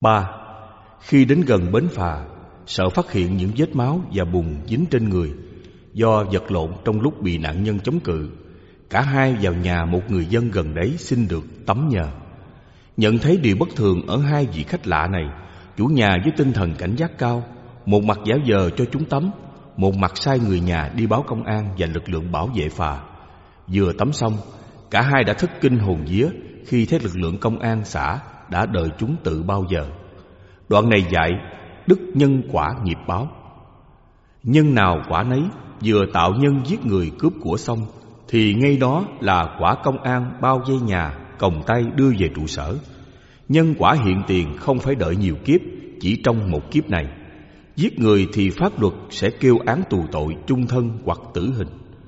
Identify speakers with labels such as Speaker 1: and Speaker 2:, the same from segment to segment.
Speaker 1: 3. Khi đến gần bến phà, sợ phát hiện những vết máu và bùn dính trên người do vật lộn trong lúc bị nạn nhân chống cự, cả hai vào nhà một người dân gần đấy xin được tắm nhờ. Nhận thấy điều bất thường ở hai vị khách lạ này, chủ nhà với tinh thần cảnh giác cao, một mặt giả vờ cho chúng tắm, một mặt sai người nhà đi báo công an và lực lượng bảo vệ phà. Vừa tắm xong, cả hai đã thất kinh hồn vía khi thấy lực lượng công an xã đã đợi chúng tự bao giờ. Đoạn này dạy đức nhân quả nghiệp báo. Nhân nào quả nấy, vừa tạo nhân giết người cướp của xong thì ngay đó là quả công an bao vây nhà, còng tay đưa về trụ sở. Nhân quả hiện tiền không phải đợi nhiều kiếp, chỉ trong một kiếp này. Giết người thì pháp luật sẽ kêu án tù tội chung thân hoặc tử hình.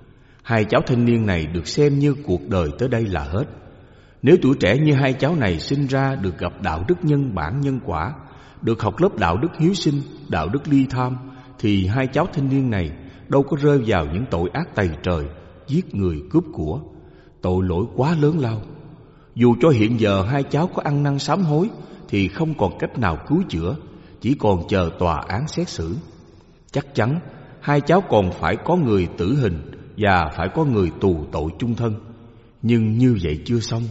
Speaker 1: Hai cháu thanh niên này được xem như cuộc đời tới đây là hết. Nếu tuổi trẻ như hai cháu này sinh ra được gặp đạo đức nhân bản nhân quả, được học lớp đạo đức hiếu sinh, đạo đức ly tham, thì hai cháu thanh niên này đâu có rơi vào những tội ác tày trời, giết người cướp của. Tội lỗi quá lớn lao. Dù cho hiện giờ hai cháu có ăn năn sám hối thì không còn cách nào cứu chữa, chỉ còn chờ tòa án xét xử. Chắc chắn hai cháu còn phải có người tử hình và phải có người tù tội chung thân. Nhưng như vậy chưa xong.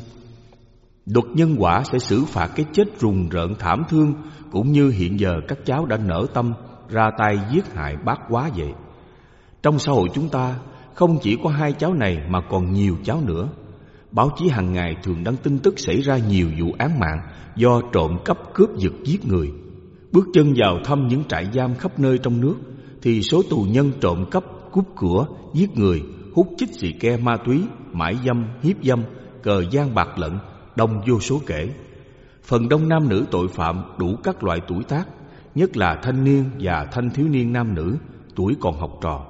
Speaker 1: Luật nhân quả sẽ xử phạt cái chết rùng rợn thảm thương, cũng như hiện giờ các cháu đã nở tâm ra tay giết hại bác quá vậy. Trong xã hội chúng ta không chỉ có hai cháu này mà còn nhiều cháu nữa. Báo chí hàng ngày thường đăng tin tức xảy ra nhiều vụ án mạng do trộm cắp cướp giật giết người. Bước chân vào thăm những trại giam khắp nơi trong nước thì số tù nhân trộm cắp, cướp của, giết người, hút chích xì ke ma túy, mại dâm, hiếp dâm, cờ gian bạc lận đông vô số kể. Phần đông nam nữ tội phạm đủ các loại tuổi tác, nhất là thanh niên và thanh thiếu niên nam nữ tuổi còn học trò.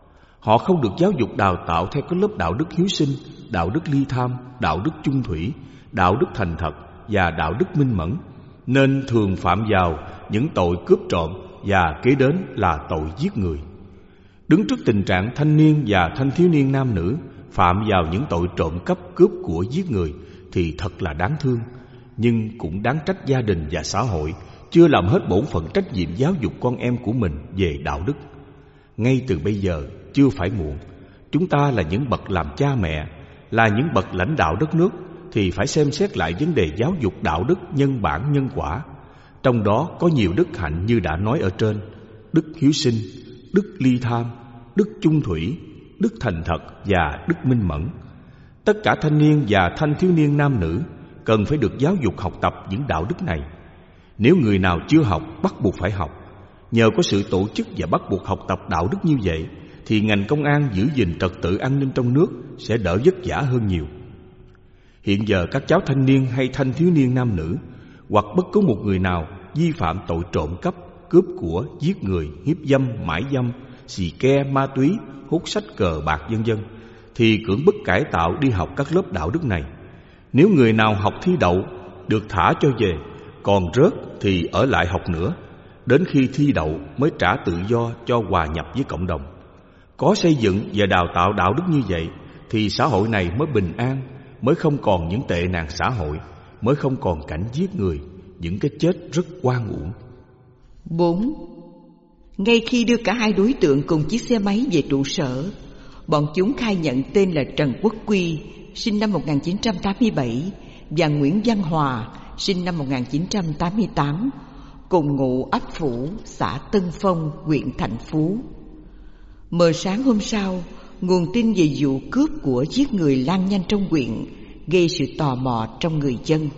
Speaker 1: Họ không được giáo dục đào tạo theo các lớp đạo đức hiếu sinh, đạo đức ly tham, đạo đức chung thủy, đạo đức thành thật và đạo đức minh mẫn, nên thường phạm vào những tội cướp trộm và kế đến là tội giết người. Đứng trước tình trạng thanh niên và thanh thiếu niên nam nữ phạm vào những tội trộm cắp, cướp của, giết người thì thật là đáng thương, nhưng cũng đáng trách gia đình và xã hội chưa làm hết bổn phận trách nhiệm giáo dục con em của mình về đạo đức. Ngay từ bây giờ chưa phải muộn. Chúng ta là những bậc làm cha mẹ, là những bậc lãnh đạo đất nước thì phải xem xét lại vấn đề giáo dục đạo đức nhân bản nhân quả. Trong đó có nhiều đức hạnh như đã nói ở trên: đức hiếu sinh, đức ly tham, đức chung thủy, đức thành thật và đức minh mẫn. Tất cả thanh niên và thanh thiếu niên nam nữ cần phải được giáo dục học tập những đạo đức này. Nếu người nào chưa học, bắt buộc phải học. Nhờ có sự tổ chức và bắt buộc học tập đạo đức như vậy thì ngành công an giữ gìn trật tự an ninh trong nước sẽ đỡ vất vả hơn nhiều. Hiện giờ các cháu thanh niên hay thanh thiếu niên nam nữ hoặc bất cứ một người nào vi phạm tội trộm cắp, cướp của, giết người, hiếp dâm, mãi dâm, xì ke, ma túy, hút sách cờ bạc vân vân thì cưỡng bức cải tạo đi học các lớp đạo đức này. Nếu người nào học thi đậu được thả cho về, còn rớt thì ở lại học nữa, đến khi thi đậu mới trả tự do cho hòa nhập với cộng đồng. Có xây dựng và đào tạo đạo đức như vậy thì xã hội này mới bình an, mới không còn những tệ nạn xã hội, mới không còn cảnh giết người, những cái chết rất oan uổng.
Speaker 2: 4. Ngay khi đưa cả hai đối tượng cùng chiếc xe máy về trụ sở, bọn chúng khai nhận tên là Trần Quốc Quy, sinh năm 1987, và Nguyễn Văn Hòa, sinh năm 1988, cùng ngụ ấp Phủ, xã Tân Phong, huyện Thạnh Phú. Mờ sáng hôm sau, nguồn tin về vụ cướp của giết người lan nhanh trong huyện, gây sự tò mò trong người dân.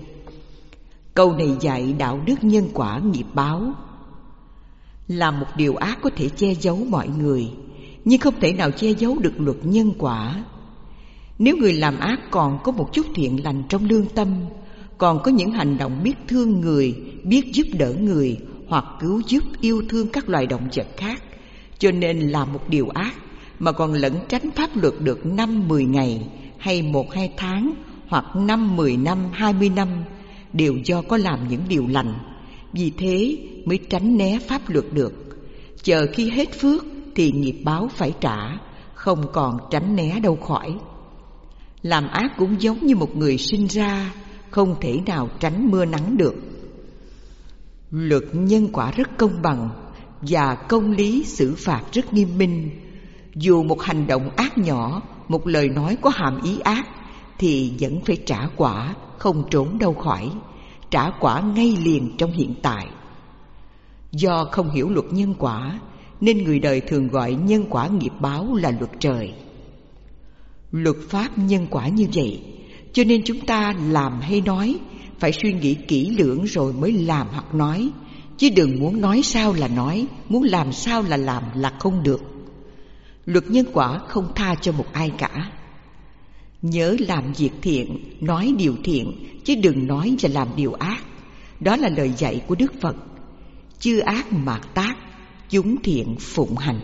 Speaker 2: Câu này dạy đạo đức nhân quả nghiệp báo. Làm một điều ác có thể che giấu mọi người, nhưng không thể nào che giấu được luật nhân quả. Nếu người làm ác còn có một chút thiện lành trong lương tâm, còn có những hành động biết thương người, biết giúp đỡ người hoặc cứu giúp yêu thương các loài động vật khác, cho nên làm một điều ác mà còn lẩn tránh pháp luật được 5-10 ngày hay 1-2 tháng hoặc 5-10 năm, 20 năm đều do có làm những điều lành. Vì thế mới tránh né pháp luật được. Chờ khi hết phước thì nghiệp báo phải trả, không còn tránh né đâu khỏi. Làm ác cũng giống như một người sinh ra, không thể nào tránh mưa nắng được. Luật nhân quả rất công bằng và công lý xử phạt rất nghiêm minh. Dù một hành động ác nhỏ, một lời nói có hàm ý ác thì vẫn phải trả quả, không trốn đâu khỏi, trả quả ngay liền trong hiện tại. Do không hiểu luật nhân quả nên người đời thường gọi nhân quả nghiệp báo là luật trời. Luật pháp nhân quả như vậy, cho nên chúng ta làm hay nói phải suy nghĩ kỹ lưỡng rồi mới làm hoặc nói, chứ đừng muốn nói sao là nói, muốn làm sao là làm là không được. Luật nhân quả không tha cho một ai cả. Nhớ làm việc thiện, nói điều thiện, chứ đừng nói và làm điều ác. Đó là lời dạy của Đức Phật. Chư ác mạt tác, chúng thiện phụng hành.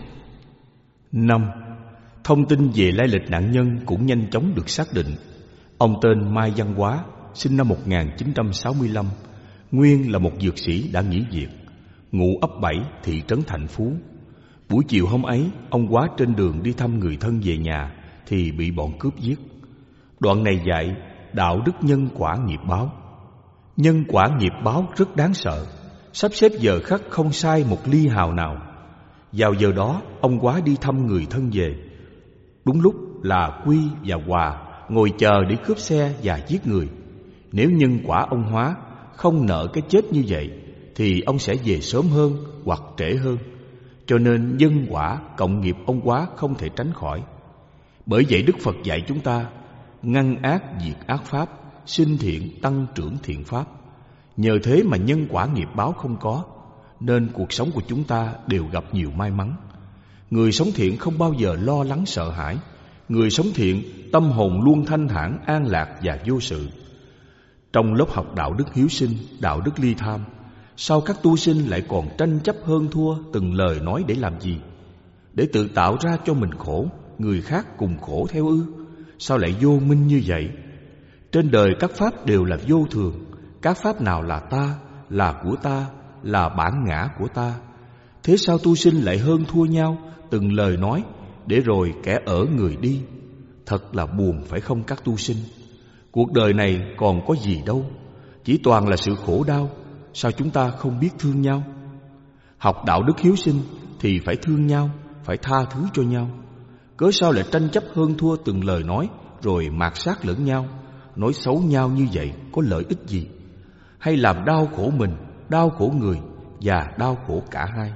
Speaker 1: 5. Thông tin về lai lịch nạn nhân cũng nhanh chóng được xác định. Ông tên Mai Văn Hóa, sinh năm 1965, nguyên là một dược sĩ đã nghỉ việc, ngụ ấp 7, thị trấn Thạnh Phú. Buổi chiều hôm ấy, ông Hóa trên đường đi thăm người thân về nhà thì bị bọn cướp giết. Đoạn này dạy đạo đức nhân quả nghiệp báo. Nhân quả nghiệp báo rất đáng sợ, sắp xếp giờ khắc không sai một ly hào nào. Vào giờ đó, ông Hóa đi thăm người thân về. Đúng lúc là Quy và Hòa ngồi chờ để cướp xe và giết người. Nếu nhân quả ông Hóa không nợ cái chết như vậy thì ông sẽ về sớm hơn hoặc trễ hơn. Cho nên nhân quả cộng nghiệp ông Hóa không thể tránh khỏi. Bởi vậy Đức Phật dạy chúng ta ngăn ác diệt ác pháp, sinh thiện tăng trưởng thiện pháp. Nhờ thế mà nhân quả nghiệp báo không có, nên cuộc sống của chúng ta đều gặp nhiều may mắn. Người sống thiện không bao giờ lo lắng sợ hãi. Người sống thiện tâm hồn luôn thanh thản, an lạc và vô sự. Trong lớp học đạo đức hiếu sinh, đạo đức ly tham, sao các tu sinh lại còn tranh chấp hơn thua từng lời nói để làm gì? Để tự tạo ra cho mình khổ, người khác cùng khổ theo ư? Sao lại vô minh như vậy? Trên đời các pháp đều là vô thường. Các pháp nào là ta, là của ta, là bản ngã của ta? Thế sao tu sinh lại hơn thua nhau từng lời nói, để rồi kẻ ở người đi? Thật là buồn phải không các tu sinh? Cuộc đời này còn có gì đâu, chỉ toàn là sự khổ đau. Sao chúng ta không biết thương nhau? Học đạo đức hiếu sinh thì phải thương nhau, phải tha thứ cho nhau. Cớ sao lại tranh chấp hơn thua từng lời nói, rồi mạt sát lẫn nhau? Nói xấu nhau như vậy có lợi ích gì? Hay làm đau khổ mình, đau khổ người và đau khổ cả hai.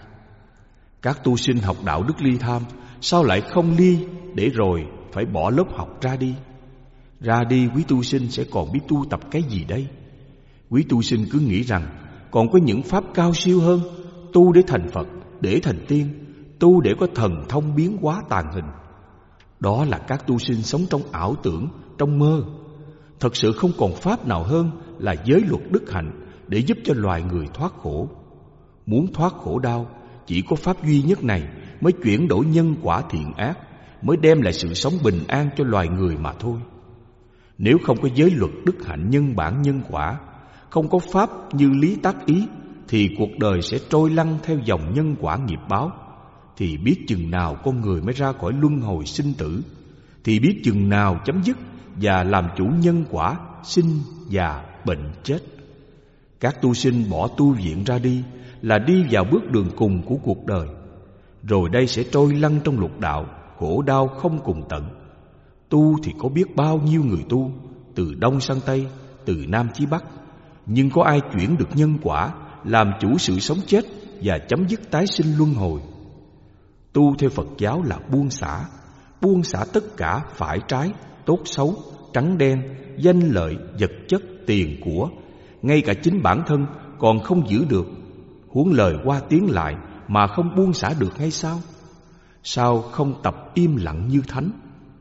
Speaker 1: Các tu sinh học đạo đức ly tham, sao lại không ly để rồi phải bỏ lớp học ra đi? Ra đi quý tu sinh sẽ còn biết tu tập cái gì đây? Quý tu sinh cứ nghĩ rằng còn có những pháp cao siêu hơn, tu để thành Phật, để thành tiên, tu để có thần thông biến hóa tàn hình. Đó là các tu sinh sống trong ảo tưởng, trong mơ. Thật sự không còn pháp nào hơn là giới luật đức hạnh để giúp cho loài người thoát khổ. Muốn thoát khổ đau, chỉ có pháp duy nhất này mới chuyển đổi nhân quả thiện ác, mới đem lại sự sống bình an cho loài người mà thôi. Nếu không có giới luật đức hạnh nhân bản nhân quả, không có pháp như lý tác ý, thì cuộc đời sẽ trôi lăn theo dòng nhân quả nghiệp báo. Thì biết chừng nào con người mới ra khỏi luân hồi sinh tử, thì biết chừng nào chấm dứt và làm chủ nhân quả sinh già bệnh chết. Các tu sinh bỏ tu viện ra đi là đi vào bước đường cùng của cuộc đời. Rồi đây sẽ trôi lăn trong lục đạo, khổ đau không cùng tận. Tu thì có biết bao nhiêu người tu, từ Đông sang Tây, từ Nam chí Bắc. Nhưng có ai chuyển được nhân quả, làm chủ sự sống chết và chấm dứt tái sinh luân hồi? Tu theo Phật giáo là buông xả tất cả phải trái, tốt xấu, trắng đen, danh lợi, vật chất, tiền của. Ngay cả chính bản thân còn không giữ được, huống lời qua tiếng lại mà không buông xả được hay sao? Sao không tập im lặng như thánh?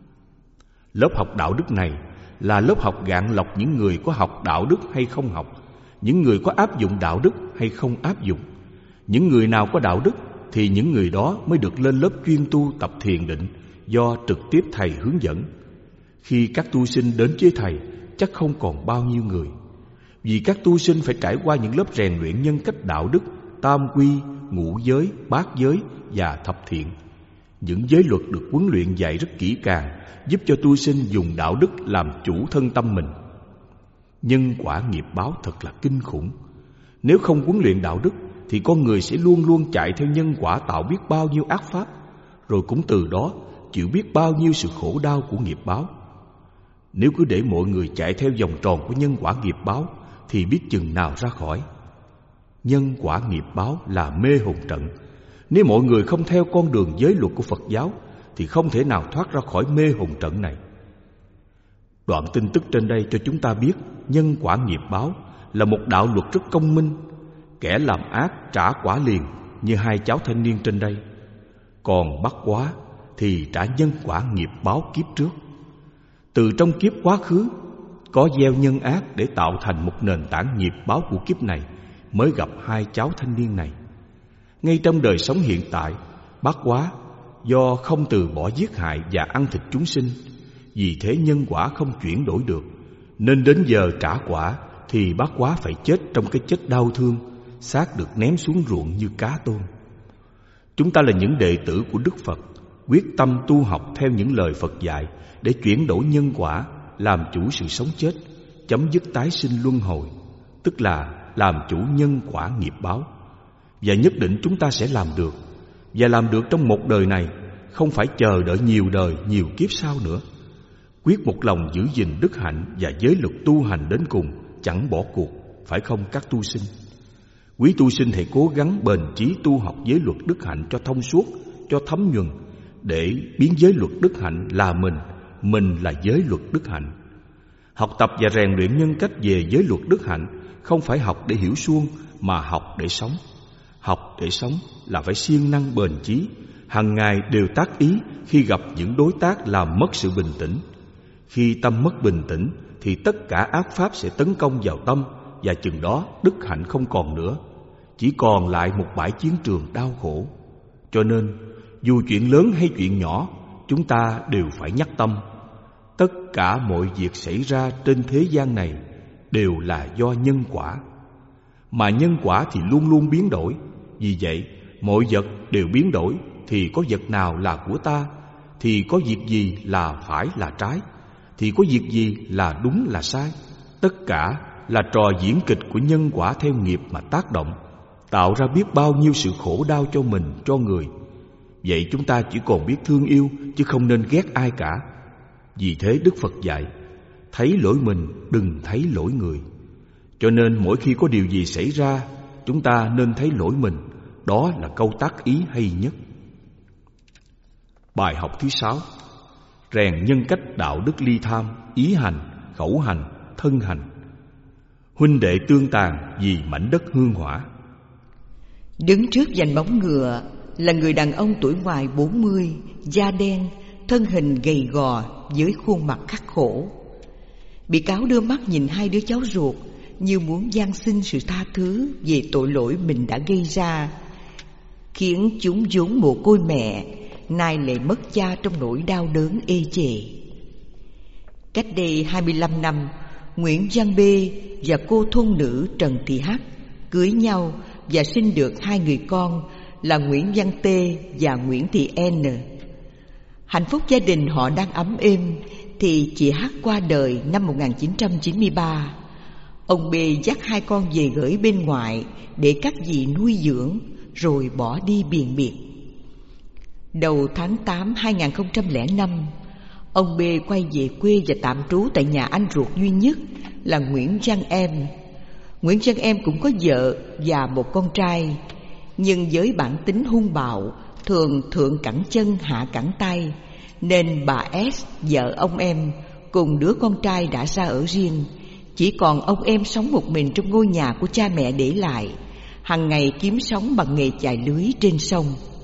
Speaker 1: Lớp học đạo đức này là lớp học gạn lọc những người có học đạo đức hay không học, những người có áp dụng đạo đức hay không áp dụng. Những người nào có đạo đức thì những người đó mới được lên lớp chuyên tu tập thiền định do trực tiếp thầy hướng dẫn. Khi các tu sinh đến với thầy, chắc không còn bao nhiêu người. Vì các tu sinh phải trải qua những lớp rèn luyện nhân cách đạo đức, tam quy, ngũ giới, bát giới và thập thiện. Những giới luật được huấn luyện dạy rất kỹ càng, giúp cho tu sinh dùng đạo đức làm chủ thân tâm mình. Nhân quả nghiệp báo thật là kinh khủng. Nếu không huấn luyện đạo đức thì con người sẽ luôn luôn chạy theo nhân quả, tạo biết bao nhiêu ác pháp, rồi cũng từ đó chịu biết bao nhiêu sự khổ đau của nghiệp báo. Nếu cứ để mọi người chạy theo vòng tròn của nhân quả nghiệp báo thì biết chừng nào ra khỏi. Nhân quả nghiệp báo là mê hồn trận. Nếu mọi người không theo con đường giới luật của Phật giáo thì không thể nào thoát ra khỏi mê hồn trận này. Đoạn tin tức trên đây cho chúng ta biết nhân quả nghiệp báo là một đạo luật rất công minh. Kẻ làm ác trả quả liền, như hai cháu thanh niên trên đây. Còn bắt quá thì trả nhân quả nghiệp báo kiếp trước. Từ trong kiếp quá khứ có gieo nhân ác để tạo thành một nền tảng nghiệp báo của kiếp này, mới gặp hai cháu thanh niên này. Ngay trong đời sống hiện tại, bát quá do không từ bỏ giết hại và ăn thịt chúng sinh, vì thế nhân quả không chuyển đổi được, nên đến giờ trả quả thì bát quá phải chết trong cái chết đau thương, xác được ném xuống ruộng như cá tôm. Chúng ta là những đệ tử của Đức Phật, quyết tâm tu học theo những lời Phật dạy để chuyển đổi nhân quả, làm chủ sự sống chết, chấm dứt tái sinh luân hồi, tức là làm chủ nhân quả nghiệp báo. Và nhất định chúng ta sẽ làm được, và làm được trong một đời này, không phải chờ đợi nhiều đời, nhiều kiếp sau nữa. Quyết một lòng giữ gìn đức hạnh và giới luật tu hành đến cùng, chẳng bỏ cuộc, phải không các tu sinh? Quý tu sinh hãy cố gắng bền chí tu học giới luật đức hạnh cho thông suốt, cho thấm nhuần, để biến giới luật đức hạnh là mình là giới luật đức hạnh. Học tập và rèn luyện nhân cách về giới luật đức hạnh không phải học để hiểu suông, mà học để sống. Học để sống là phải siêng năng bền chí, hàng ngày đều tác ý khi gặp những đối tác làm mất sự bình tĩnh. Khi tâm mất bình tĩnh thì tất cả ác pháp sẽ tấn công vào tâm, và chừng đó đức hạnh không còn nữa, chỉ còn lại một bãi chiến trường đau khổ. Cho nên dù chuyện lớn hay chuyện nhỏ, chúng ta đều phải nhắc tâm. Tất cả mọi việc xảy ra trên thế gian này đều là do nhân quả, mà nhân quả thì luôn luôn biến đổi. Vì vậy mọi vật đều biến đổi, thì có vật nào là của ta, thì có việc gì là phải là trái, thì có việc gì là đúng là sai. Tất cả là trò diễn kịch của nhân quả theo nghiệp mà tác động, tạo ra biết bao nhiêu sự khổ đau cho mình, cho người. Vậy chúng ta chỉ còn biết thương yêu, chứ không nên ghét ai cả. Vì thế Đức Phật dạy, thấy lỗi mình đừng thấy lỗi người. Cho nên mỗi khi có điều gì xảy ra, chúng ta nên thấy lỗi mình. Đó là câu tác ý hay nhất. Bài học thứ 6: rèn nhân cách đạo đức ly tham, ý hành, khẩu hành, thân hành. Huynh đệ tương tàn vì mảnh đất hương hỏa.
Speaker 2: Đứng trước giành bóng ngựa là người đàn ông tuổi ngoài 40, da đen, thân hình gầy gò với khuôn mặt khắc khổ. Bị cáo đưa mắt nhìn hai đứa cháu ruột như muốn van xin sự tha thứ về tội lỗi mình đã gây ra, khiến chúng vốn mồ côi mẹ nay lại mất cha trong nỗi đau đớn ê chề. Cách đây 25 năm, Nguyễn Văn B và cô thôn nữ Trần Thị H cưới nhau và sinh được hai người con là Nguyễn Văn T và Nguyễn Thị N. Hạnh phúc gia đình họ đang ấm êm thì chị H qua đời năm 1993. Ông B dắt hai con về gửi bên ngoại để các dì nuôi dưỡng, rồi bỏ đi biền biệt. Đầu tháng 8 2005, ông B quay về quê và tạm trú tại nhà anh ruột duy nhất là Nguyễn Văn Em. Nguyễn Văn Em cũng có vợ và một con trai, nhưng với bản tính hung bạo, thường thượng cẳng chân hạ cẳng tay, nên bà S, vợ ông Em, cùng đứa con trai đã ra ở riêng. Chỉ còn ông Em sống một mình trong ngôi nhà của cha mẹ để lại, hằng ngày kiếm sống bằng nghề chài lưới trên sông.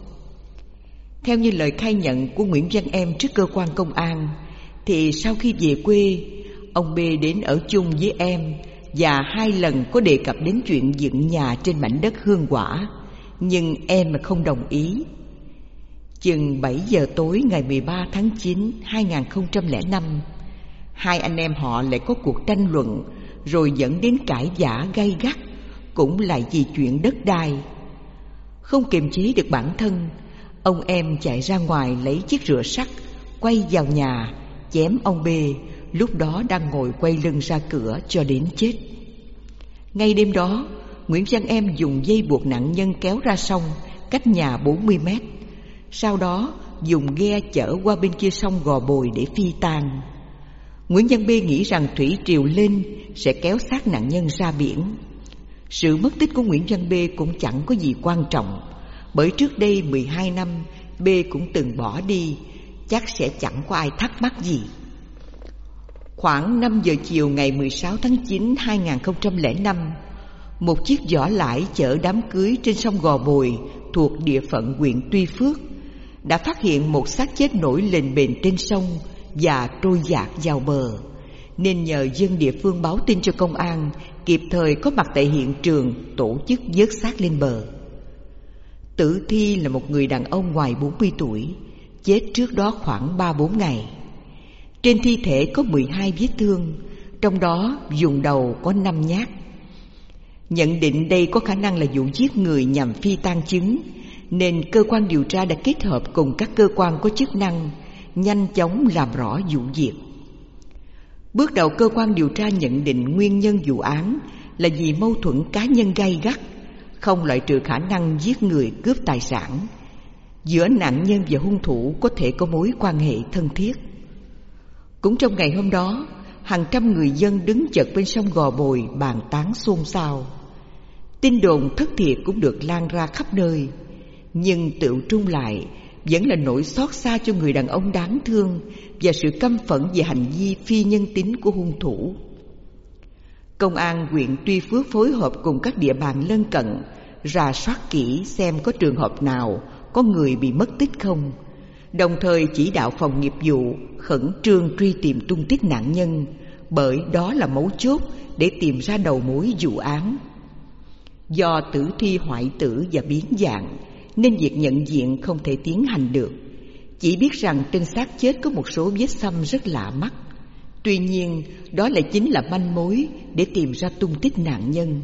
Speaker 2: Theo như lời khai nhận của Nguyễn Văn Em trước cơ quan công an, thì sau khi về quê, ông B đến ở chung với em và hai lần có đề cập đến chuyện dựng nhà trên mảnh đất hương quả, nhưng em không đồng ý. Chừng 7 giờ tối ngày 13 tháng 9, 2005, hai anh em họ lại có cuộc tranh luận, rồi dẫn đến cãi vã gay gắt, cũng là vì chuyện đất đai. Không kiềm chế được bản thân, ông Em chạy ra ngoài lấy chiếc rựa sắt, quay vào nhà, chém ông B, lúc đó đang ngồi quay lưng ra cửa cho đến chết. Ngay đêm đó, Nguyễn Văn Em dùng dây buộc nạn nhân kéo ra sông cách nhà 40 mét. Sau đó dùng ghe chở qua bên kia sông Gò Bồi để phi tang. Nguyễn Văn B nghĩ rằng thủy triều lên sẽ kéo xác nạn nhân ra biển. Sự mất tích của Nguyễn Văn B cũng chẳng có gì quan trọng, bởi trước đây 12 năm B cũng từng bỏ đi, chắc sẽ chẳng có ai thắc mắc gì. Khoảng 5 giờ chiều ngày 16 tháng 9 2005, một chiếc giỏ lãi chở đám cưới trên sông Gò Bồi thuộc địa phận huyện Tuy Phước đã phát hiện một xác chết nổi lềnh bềnh trên sông và trôi dạt vào bờ, nên nhờ dân địa phương báo tin cho công an kịp thời có mặt tại hiện trường tổ chức vớt xác lên bờ. Tử thi là một người đàn ông ngoài 40 tuổi, chết trước đó khoảng 3-4 ngày. Trên thi thể có 12 vết thương, trong đó vùng đầu có 5 nhát. Nhận định đây có khả năng là vụ giết người nhằm phi tang chứng, nên cơ quan điều tra đã kết hợp cùng các cơ quan có chức năng nhanh chóng làm rõ vụ việc. Bước đầu cơ quan điều tra nhận định nguyên nhân vụ án là vì mâu thuẫn cá nhân gay gắt, không loại trừ khả năng giết người cướp tài sản. Giữa nạn nhân và hung thủ có thể có mối quan hệ thân thiết. Cũng trong ngày hôm đó, hàng trăm người dân đứng chật bên sông Gò Bồi bàn tán xôn xao. Tin đồn thất thiệt cũng được lan ra khắp nơi, nhưng tựu trung lại vẫn là nỗi xót xa cho người đàn ông đáng thương và sự căm phẫn về hành vi phi nhân tính của hung thủ. Công an huyện Tuy Phước phối hợp cùng các địa bàn lân cận rà soát kỹ xem có trường hợp nào có người bị mất tích không, đồng thời chỉ đạo phòng nghiệp vụ khẩn trương truy tìm tung tích nạn nhân, bởi đó là mấu chốt để tìm ra đầu mối vụ án. Do tử thi hoại tử và biến dạng nên việc nhận diện không thể tiến hành được, chỉ biết rằng trên xác chết có một số vết xăm rất lạ mắt. Tuy nhiên, đó lại chính là manh mối để tìm ra tung tích nạn nhân.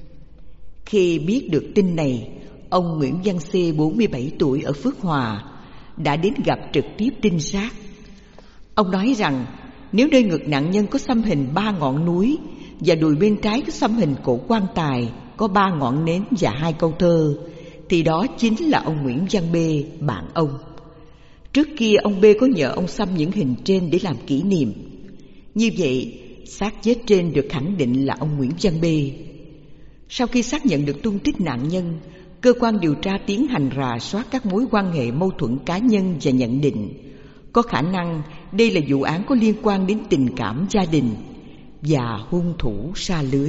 Speaker 2: Khi biết được tin này, ông Nguyễn Văn C, 47 tuổi ở Phước Hòa, đã đến gặp trực tiếp trinh sát. Ông nói rằng nếu nơi ngực nạn nhân có xăm hình 3 ngọn núi và đùi bên trái có xăm hình cổ quan tài có 3 ngọn nến và 2 câu thơ, thì đó chính là ông Nguyễn Văn B, bạn ông. Trước kia ông B có nhờ ông xăm những hình trên để làm kỷ niệm. Như vậy, xác chết trên được khẳng định là ông Nguyễn Văn B. Sau khi xác nhận được tung tích nạn nhân, cơ quan điều tra tiến hành rà soát các mối quan hệ mâu thuẫn cá nhân và nhận định có khả năng đây là vụ án có liên quan đến tình cảm gia đình và hung thủ sa lưới.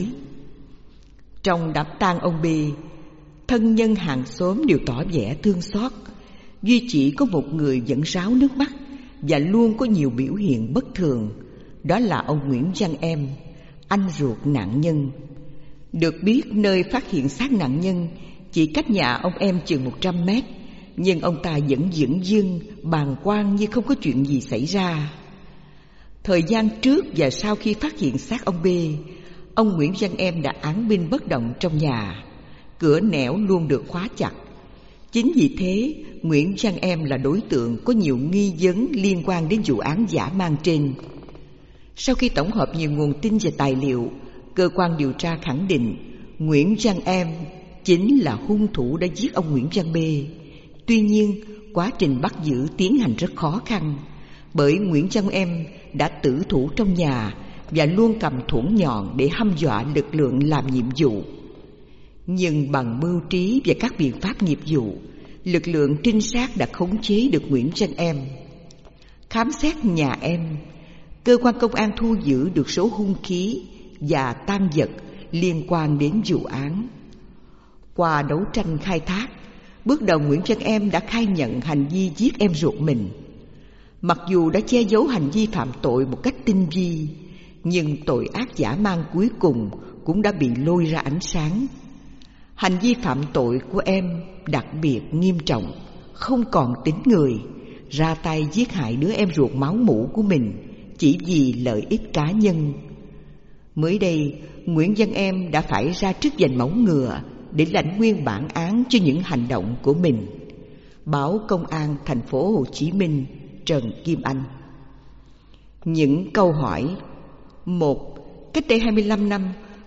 Speaker 2: Trong đám tang ông B, thân nhân hàng xóm đều tỏ vẻ thương xót, duy chỉ có một người vẫn ráo nước mắt và luôn có nhiều biểu hiện bất thường, đó là ông Nguyễn Văn Em, anh ruột nạn nhân. Được biết nơi phát hiện xác nạn nhân chỉ cách nhà ông Em chừng 100 mét, nhưng ông ta vẫn dửng dưng, bàng quan như không có chuyện gì xảy ra. Thời gian trước và sau khi phát hiện xác ông B, ông Nguyễn Văn Em đã án binh bất động trong nhà, cửa nẻo luôn được khóa chặt. Chính vì thế, Nguyễn Văn Em là đối tượng có nhiều nghi vấn liên quan đến vụ án dã man trên. Sau khi tổng hợp nhiều nguồn tin và tài liệu, cơ quan điều tra khẳng định Nguyễn Văn Em chính là hung thủ đã giết ông Nguyễn Văn B. Tuy nhiên, quá trình bắt giữ tiến hành rất khó khăn, bởi Nguyễn Văn Em đã tử thủ trong nhà và luôn cầm thuẫn nhọn để hăm dọa lực lượng làm nhiệm vụ. Nhưng bằng mưu trí và các biện pháp nghiệp vụ, lực lượng trinh sát đã khống chế được Nguyễn Văn Em. Khám xét nhà Em, cơ quan công an thu giữ được số hung khí và tang vật liên quan đến vụ án. Qua đấu tranh khai thác, bước đầu Nguyễn Văn Em đã khai nhận hành vi giết em ruột mình. Mặc dù đã che giấu hành vi phạm tội một cách tinh vi, nhưng tội ác dã man cuối cùng cũng đã bị lôi ra ánh sáng. Hành vi phạm tội của em đặc biệt nghiêm trọng, không còn tính người, ra tay giết hại đứa em ruột máu mủ của mình chỉ vì lợi ích cá nhân. Mới đây, Nguyễn Văn Em đã phải ra trước vành móng ngựa để lãnh nguyên bản án cho những hành động của mình. Báo Công an thành phố Hồ Chí Minh, Trần Kim Anh. Những câu hỏi. 1. Cách đây 25 năm,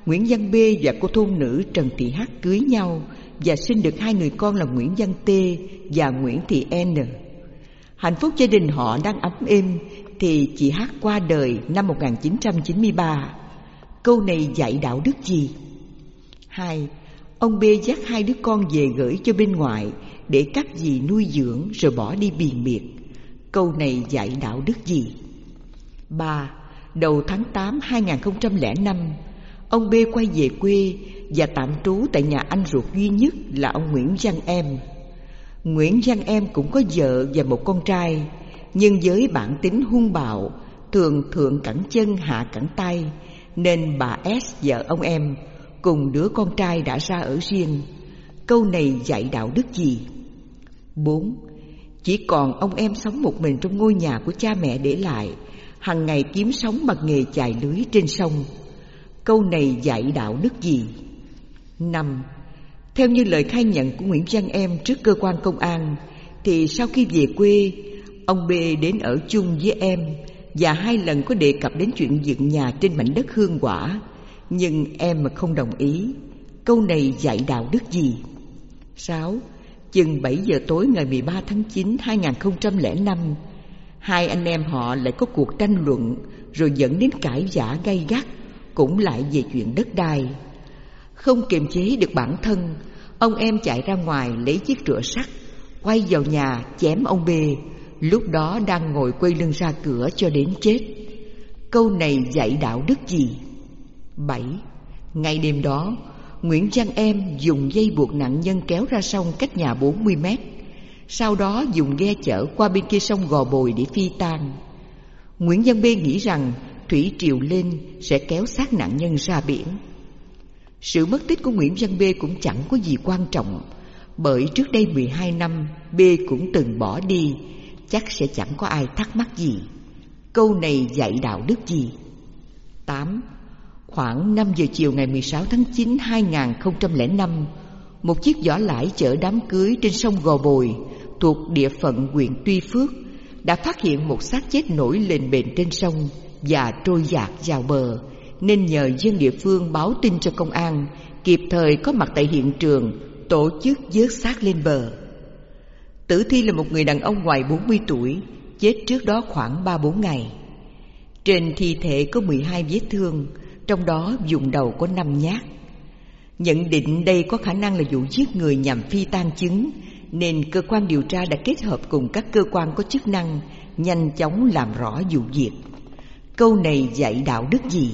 Speaker 2: Nguyễn Văn B và cô thôn nữ Trần Thị H cưới nhau và sinh được 2 người con là Nguyễn Văn T và Nguyễn Thị N. Hạnh phúc gia đình họ đang ấm êm thì chị H qua đời năm 1993. Câu này dạy đạo đức gì? 2. Ông B dắt 2 đứa con về gửi cho bên ngoại để các dì nuôi dưỡng rồi bỏ đi biền biệt. Câu này dạy đạo đức gì? 3. Đầu tháng 8 2005, ông B quay về quê và tạm trú tại nhà anh ruột duy nhất là ông Nguyễn Văn Em. Nguyễn Văn Em cũng có vợ và một con trai, nhưng với bản tính hung bạo, thường thượng cẳng chân hạ cẳng tay, nên bà S vợ ông Em cùng đứa con trai đã ra ở riêng. Câu này dạy đạo đức gì? 4. Chỉ còn ông Em sống một mình trong ngôi nhà của cha mẹ để lại, hằng ngày kiếm sống bằng nghề chài lưới trên sông. Câu này dạy đạo đức gì? 5. Theo như lời khai nhận của Nguyễn Văn Em trước cơ quan công an, thì sau khi về quê, ông B đến ở chung với em và 2 lần có đề cập đến chuyện dựng nhà trên mảnh đất hương quả, nhưng em mà không đồng ý. Câu này dạy đạo đức gì? 6. Chừng 7 giờ tối ngày 13 tháng 9 2005, 2 anh em họ lại có cuộc tranh luận rồi dẫn đến cãi vã gay gắt, cũng lại về chuyện đất đai. Không kiềm chế được bản thân, ông Em chạy ra ngoài lấy chiếc rựa sắt, quay vào nhà chém ông B, lúc đó đang ngồi quay lưng ra cửa cho đến chết. Câu này dạy đạo đức gì? 7. Ngày đêm đó, Nguyễn Văn Em dùng dây buộc nạn nhân kéo ra sông cách nhà 40 mét, sau đó dùng ghe chở qua bên kia sông Gò Bồi để phi tang. Nguyễn Văn B nghĩ rằng thủy triều lên sẽ kéo xác nạn nhân ra biển. Sự mất tích của Nguyễn Văn B cũng chẳng có gì quan trọng, bởi trước đây 12 năm B cũng từng bỏ đi, chắc sẽ chẳng có ai thắc mắc gì. Câu này dạy đạo đức gì? 8. Khoảng 5 giờ chiều ngày 16 tháng 9 2005, một chiếc vỏ lãi chở đám cưới trên sông Gò Bồi thuộc địa phận huyện Tuy Phước đã phát hiện một xác chết nổi lên bền trên sông và trôi dạt vào bờ, nên nhờ dân địa phương báo tin cho công an kịp thời có mặt tại hiện trường tổ chức vớt xác lên bờ. Tử thi là một người đàn ông ngoài 40 tuổi, chết trước đó khoảng 3-4 ngày. Trên thi thể có 12 vết thương, trong đó vùng đầu có 5 nhát. Nhận định đây có khả năng là vụ giết người nhằm phi tang chứng, nên cơ quan điều tra đã kết hợp cùng các cơ quan có chức năng nhanh chóng làm rõ vụ việc. Câu này dạy đạo đức gì?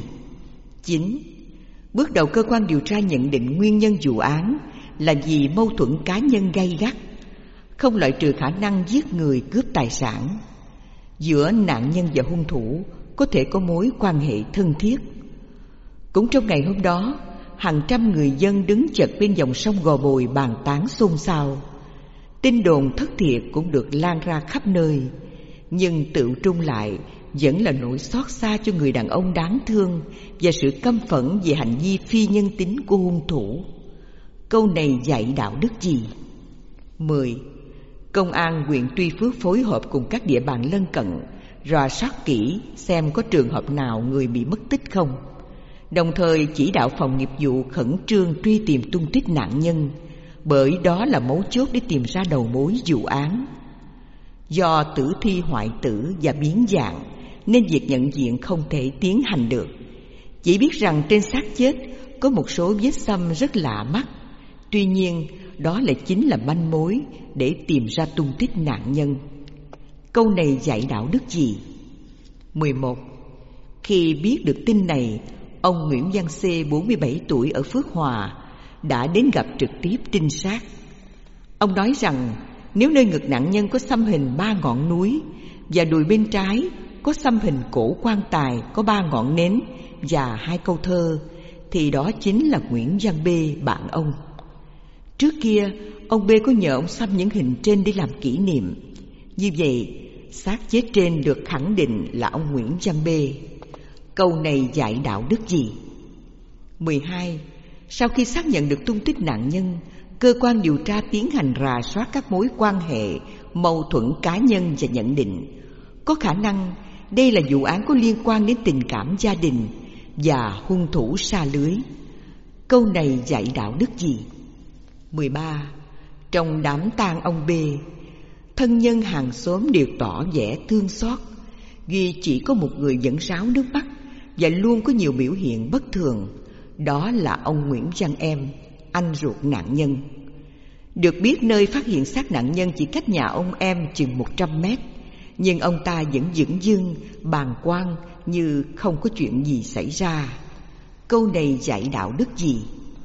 Speaker 2: 9. Bước đầu cơ quan điều tra nhận định nguyên nhân vụ án là vì mâu thuẫn cá nhân gay gắt, không loại trừ khả năng giết người cướp tài sản. Giữa nạn nhân và hung thủ có thể có mối quan hệ thân thiết. Cũng trong ngày hôm đó, hàng trăm người dân đứng chật bên dòng sông Gò Bồi bàn tán xôn xao. Tin đồn thất thiệt cũng được lan ra khắp nơi, nhưng tựu trung lại vẫn là nỗi xót xa cho người đàn ông đáng thương và sự căm phẫn về hành vi phi nhân tính của hung thủ. Câu này dạy đạo đức gì? 10. Công an huyện Tuy Phước phối hợp cùng các địa bàn lân cận rà soát kỹ xem có trường hợp nào người bị mất tích không, đồng thời chỉ đạo phòng nghiệp vụ khẩn trương truy tìm tung tích nạn nhân, bởi đó là mấu chốt để tìm ra đầu mối vụ án. Do tử thi hoại tử và biến dạng nên việc nhận diện không thể tiến hành được. Chỉ biết rằng trên xác chết có một số vết xăm rất lạ mắt. Tuy nhiên, đó lại chính là manh mối để tìm ra tung tích nạn nhân. Câu này dạy đạo đức gì? 11. Khi biết được tin này, ông Nguyễn Văn C, 47 tuổi ở Phước Hòa, đã đến gặp trực tiếp trinh sát. Ông nói rằng nếu nơi ngực nạn nhân có xăm hình 3 ngọn núi và đùi bên trái có xăm hình cổ quan tài có 3 ngọn nến và 2 câu thơ, thì đó chính là Nguyễn Văn B, bạn ông. Trước kia, ông B có nhờ ông xăm những hình trên để làm kỷ niệm. Như vậy, xác chết trên được khẳng định là ông Nguyễn Văn B. Câu này dạy đạo đức gì? 12. Sau khi xác nhận được tung tích nạn nhân, cơ quan điều tra tiến hành rà soát các mối quan hệ, mâu thuẫn cá nhân và nhận định có khả năng đây là vụ án có liên quan đến tình cảm gia đình và hung thủ sa lưới. Câu này dạy đạo đức gì? 13. Trong đám tang ông B, thân nhân hàng xóm đều tỏ vẻ thương xót, duy chỉ có một người vẫn ráo nước mắt và luôn có nhiều biểu hiện bất thường. Đó là ông Nguyễn Văn Em, anh ruột nạn nhân. Được biết nơi phát hiện xác nạn nhân chỉ cách nhà ông Em chừng 100 mét, nhưng ông ta vẫn dửng dưng, bàng quan như không có chuyện gì xảy ra. Câu này dạy đạo đức gì?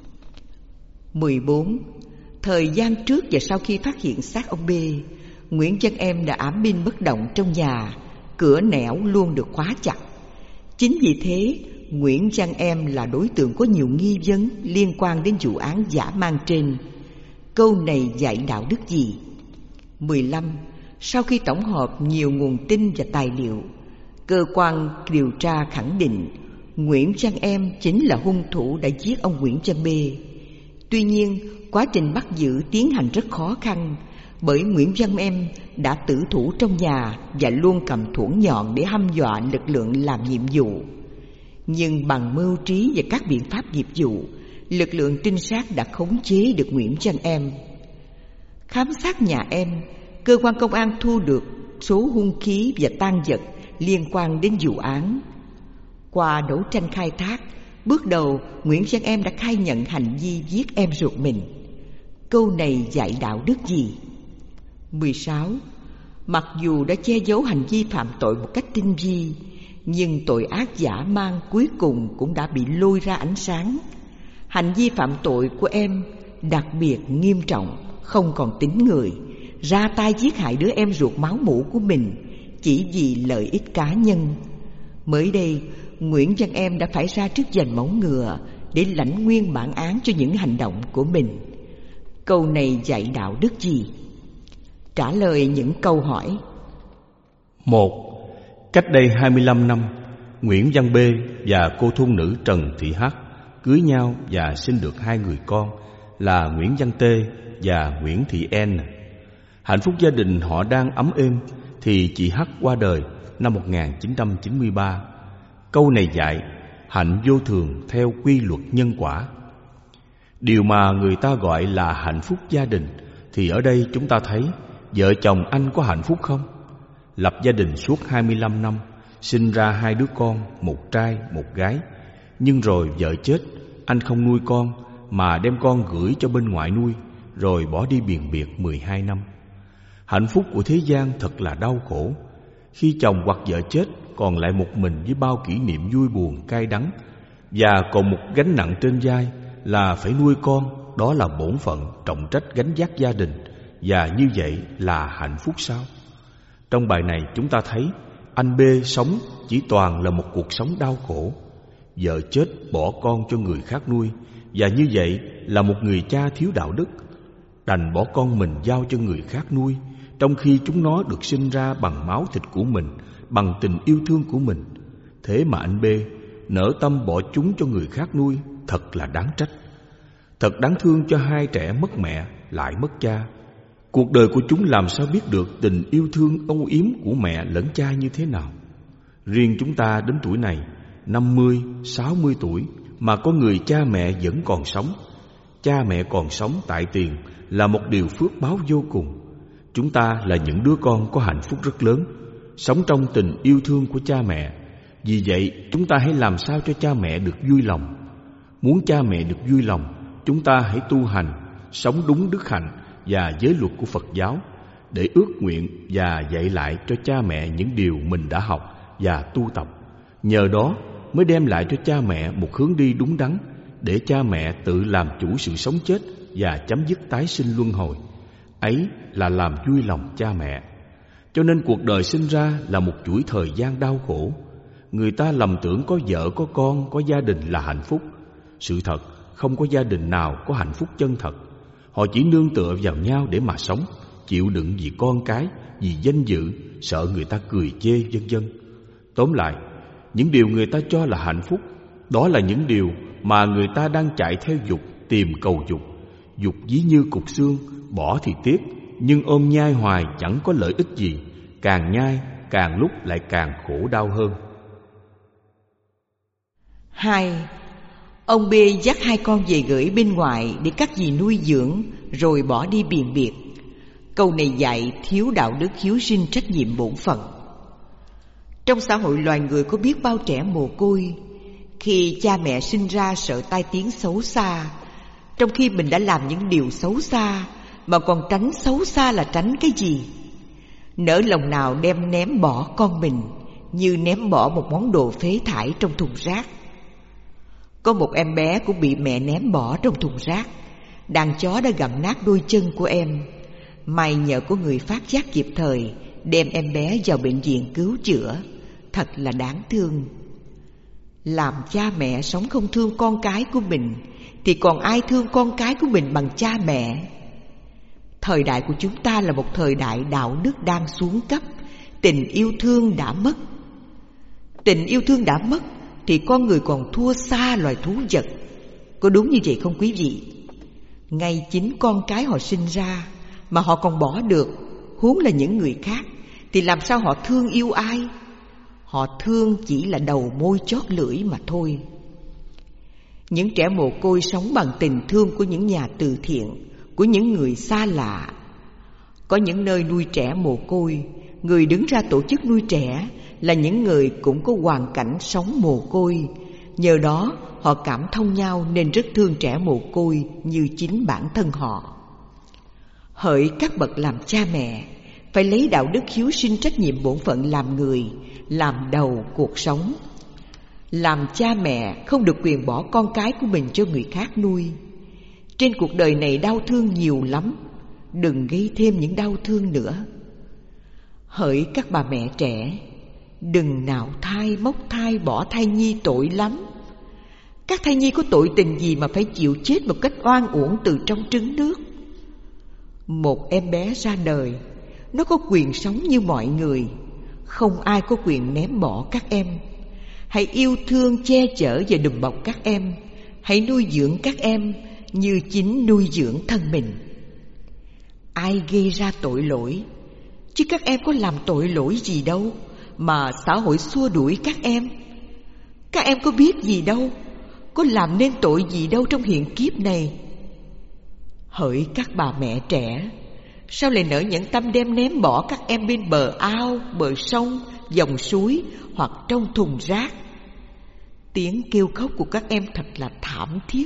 Speaker 2: 14. Thời gian trước và sau khi phát hiện xác ông B, Nguyễn Văn Em đã ảm binh bất động trong nhà, cửa nẻo luôn được khóa chặt. Chính vì thế, Nguyễn Văn Em là đối tượng có nhiều nghi vấn liên quan đến vụ án dã man trên. Câu này dạy đạo đức gì? 15. Sau khi tổng hợp nhiều nguồn tin và tài liệu, cơ quan điều tra khẳng định Nguyễn Văn Em chính là hung thủ đã giết ông Nguyễn Văn B. Tuy nhiên, quá trình bắt giữ tiến hành rất khó khăn, bởi Nguyễn Văn Em đã tử thủ trong nhà và luôn cầm thuẫn nhọn để hăm dọa lực lượng làm nhiệm vụ. Nhưng bằng mưu trí và các biện pháp nghiệp vụ, lực lượng trinh sát đã khống chế được Nguyễn Văn Em. Khám sát nhà Em, cơ quan công an thu được số hung khí và tang vật liên quan đến vụ án. Qua đấu tranh khai thác, bước đầu Nguyễn Văn Em đã khai nhận hành vi giết em ruột mình. Câu này dạy đạo đức gì? 16. Mặc dù đã che giấu hành vi phạm tội một cách tinh vi, nhưng tội ác dã man cuối cùng cũng đã bị lôi ra ánh sáng. Hành vi phạm tội của em đặc biệt nghiêm trọng, không còn tính người, ra tay giết hại đứa em ruột máu mủ của mình chỉ vì lợi ích cá nhân. Mới đây, Nguyễn Văn Em đã phải ra trước giành móng ngựa để lãnh nguyên bản án cho những hành động của mình. Câu này dạy đạo đức gì? Trả lời những câu hỏi.
Speaker 1: 1. Cách đây 25 năm, Nguyễn Văn B và cô thôn nữ Trần Thị H cưới nhau và sinh được 2 người con là Nguyễn Văn T và Nguyễn Thị N. Hạnh phúc gia đình họ đang ấm êm thì chị H qua đời năm 1993. Câu này dạy hạnh vô thường theo quy luật nhân quả. Điều mà người ta gọi là hạnh phúc gia đình thì ở đây chúng ta thấy vợ chồng anh có hạnh phúc không? Lập gia đình suốt 25 năm, sinh ra 2 đứa con, một trai, một gái. Nhưng rồi vợ chết, anh không nuôi con mà đem con gửi cho bên ngoại nuôi, rồi bỏ đi biền biệt 12 năm. Hạnh phúc của thế gian thật là đau khổ. Khi chồng hoặc vợ chết, còn lại một mình với bao kỷ niệm vui buồn cay đắng, và còn một gánh nặng trên vai là phải nuôi con. Đó là bổn phận trọng trách gánh vác gia đình. Và như vậy là hạnh phúc sao? Trong bài này chúng ta thấy anh B sống chỉ toàn là một cuộc sống đau khổ. Vợ chết bỏ con cho người khác nuôi, và như vậy là một người cha thiếu đạo đức, đành bỏ con mình giao cho người khác nuôi, trong khi chúng nó được sinh ra bằng máu thịt của mình, bằng tình yêu thương của mình. Thế mà anh B nỡ tâm bỏ chúng cho người khác nuôi, thật là đáng trách. Thật đáng thương cho 2 trẻ mất mẹ lại mất cha. Cuộc đời của chúng làm sao biết được tình yêu thương âu yếm của mẹ lẫn cha như thế nào? Riêng chúng ta đến tuổi này, 50, 60 tuổi, mà có người cha mẹ vẫn còn sống. Cha mẹ còn sống tại tiền là một điều phước báo vô cùng. Chúng ta là những đứa con có hạnh phúc rất lớn, sống trong tình yêu thương của cha mẹ. Vì vậy, chúng ta hãy làm sao cho cha mẹ được vui lòng. Muốn cha mẹ được vui lòng, chúng ta hãy tu hành, sống đúng đức hạnh và giới luật của Phật giáo, để ước nguyện và dạy lại cho cha mẹ những điều mình đã học và tu tập. Nhờ đó mới đem lại cho cha mẹ một hướng đi đúng đắn, để cha mẹ tự làm chủ sự sống chết và chấm dứt tái sinh luân hồi. Ấy là làm vui lòng cha mẹ. Cho nên cuộc đời sinh ra là một chuỗi thời gian đau khổ. Người ta lầm tưởng có vợ, có con, có gia đình là hạnh phúc. Sự thật, không có gia đình nào có hạnh phúc chân thật. Họ chỉ nương tựa vào nhau để mà sống, chịu đựng vì con cái, vì danh dự, sợ người ta cười chê, vân vân. Tóm lại, những điều người ta cho là hạnh phúc, đó là những điều mà người ta đang chạy theo dục, tìm cầu dục. Dục ví như cục xương, bỏ thì tiếc, nhưng ôm nhai hoài chẳng có lợi ích gì. Càng nhai, càng lúc lại càng khổ đau hơn.
Speaker 2: 2. Ông B dắt hai con về gửi bên ngoài để các dì nuôi dưỡng, rồi bỏ đi biền biệt. Câu này dạy thiếu đạo đức hiếu sinh, trách nhiệm bổn phận. Trong xã hội loài người có biết bao trẻ mồ côi khi cha mẹ sinh ra sợ tai tiếng xấu xa, trong khi mình đã làm những điều xấu xa, mà còn tránh xấu xa là tránh cái gì? Nỡ lòng nào đem ném bỏ con mình như ném bỏ một món đồ phế thải trong thùng rác. Có một em bé cũng bị mẹ ném bỏ trong thùng rác. Đàn chó đã gặm nát đôi chân của em. May nhờ có người phát giác kịp thời, đem em bé vào bệnh viện cứu chữa. Thật là đáng thương. Làm cha mẹ sống không thương con cái của mình, thì còn ai thương con cái của mình bằng cha mẹ? Thời đại của chúng ta là một thời đại đạo đức đang xuống cấp. Tình yêu thương đã mất. Tình yêu thương đã mất thì con người còn thua xa loài thú vật. Có đúng như vậy không quý vị? Ngay chính con cái họ sinh ra mà họ còn bỏ được, huống là những người khác, thì làm sao họ thương yêu ai? Họ thương chỉ là đầu môi chót lưỡi mà thôi. Những trẻ mồ côi sống bằng tình thương của những nhà từ thiện, của những người xa lạ. Có những nơi nuôi trẻ mồ côi, người đứng ra tổ chức nuôi trẻ là những người cũng có hoàn cảnh sống mồ côi. Nhờ đó họ cảm thông nhau nên rất thương trẻ mồ côi như chính bản thân họ. Hỡi các bậc làm cha mẹ, phải lấy đạo đức hiếu sinh, trách nhiệm bổn phận làm người, làm đầu cuộc sống. Làm cha mẹ không được quyền bỏ con cái của mình cho người khác nuôi. Trên cuộc đời này đau thương nhiều lắm, đừng gây thêm những đau thương nữa. Hỡi các bà mẹ trẻ, đừng nạo thai, móc thai, bỏ thai nhi tội lắm. Các thai nhi có tội tình gì mà phải chịu chết một cách oan uổng từ trong trứng nước? Một em bé ra đời, nó có quyền sống như mọi người. Không ai có quyền ném bỏ các em. Hãy yêu thương, che chở và đùm bọc các em. Hãy nuôi dưỡng các em như chính nuôi dưỡng thân mình. Ai gây ra tội lỗi, chứ các em có làm tội lỗi gì đâu mà xã hội xua đuổi các em. Các em có biết gì đâu, có làm nên tội gì đâu trong hiện kiếp này. Hỡi các bà mẹ trẻ, sao lại nỡ nhẫn tâm đem ném bỏ các em bên bờ ao, bờ sông, dòng suối hoặc trong thùng rác? Tiếng kêu khóc của các em thật là thảm thiết.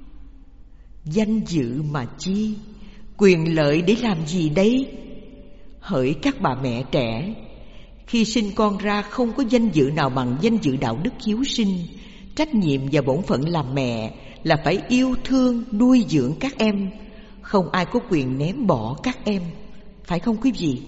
Speaker 2: Danh dự mà chi, quyền lợi để làm gì đây? Hỡi các bà mẹ trẻ, khi sinh con ra không có danh dự nào bằng danh dự đạo đức hiếu sinh. Trách nhiệm và bổn phận làm mẹ là phải yêu thương, nuôi dưỡng các em. Không ai có quyền ném bỏ các em, phải không quý vị?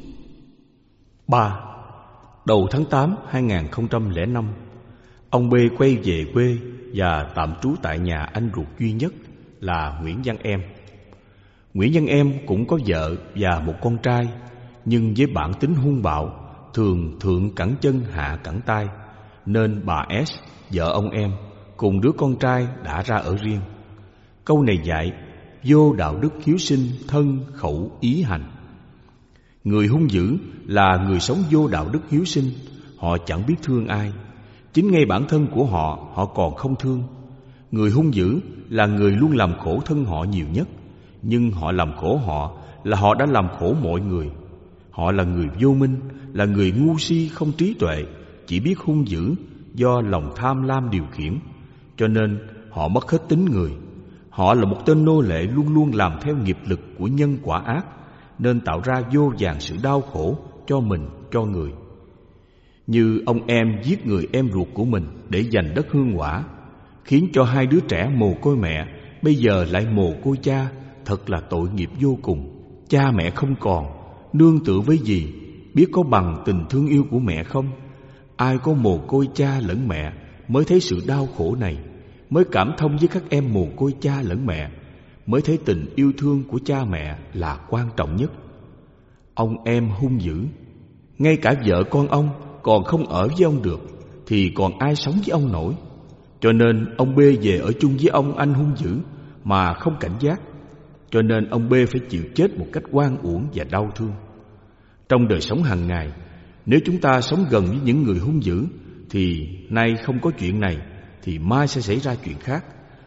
Speaker 1: 3. Đầu tháng 8 2005, ông B quay về quê và tạm trú tại nhà anh ruột duy nhất là Nguyễn Văn Em. Nguyễn Văn Em cũng có vợ và một con trai, nhưng với bản tính hung bạo, thường thượng cẳng chân hạ cẳng tay, nên bà S, vợ ông Em, cùng đứa con trai đã ra ở riêng. Câu này dạy vô đạo đức hiếu sinh, thân khẩu ý hành. Người hung dữ là người sống vô đạo đức hiếu sinh. Họ chẳng biết thương ai. Chính ngay bản thân của họ, họ còn không thương. Người hung dữ là người luôn làm khổ thân họ nhiều nhất. Nhưng họ làm khổ họ là họ đã làm khổ mọi người. Họ là người vô minh, là người ngu si không trí tuệ, chỉ biết hung dữ do lòng tham lam điều khiển. Cho nên họ mất hết tính người. Họ là một tên nô lệ luôn luôn làm theo nghiệp lực của nhân quả ác, nên tạo ra vô vàn sự đau khổ cho mình, cho người. Như ông Em giết người em ruột của mình để giành đất hương hỏa, khiến cho hai đứa trẻ mồ côi mẹ bây giờ lại mồ côi cha, thật là tội nghiệp vô cùng. Cha mẹ không còn, nương tựa với gì, biết có bằng tình thương yêu của mẹ không? Ai có mồ côi cha lẫn mẹ mới thấy sự đau khổ này, mới cảm thông với các em mồ côi cha lẫn mẹ, mới thấy tình yêu thương của cha mẹ là quan trọng nhất. Ông Em hung dữ, ngay cả vợ con ông còn không ở với ông được, thì còn ai sống với ông nổi. Cho nên ông B về ở chung với ông anh hung dữ mà không cảnh giác. Cho nên ông B phải chịu chết một cách oan uổng và đau thương. Trong đời sống hàng ngày, nếu chúng ta sống gần với những người hung dữ, thì nay không có chuyện này, thì mai sẽ xảy ra chuyện khác.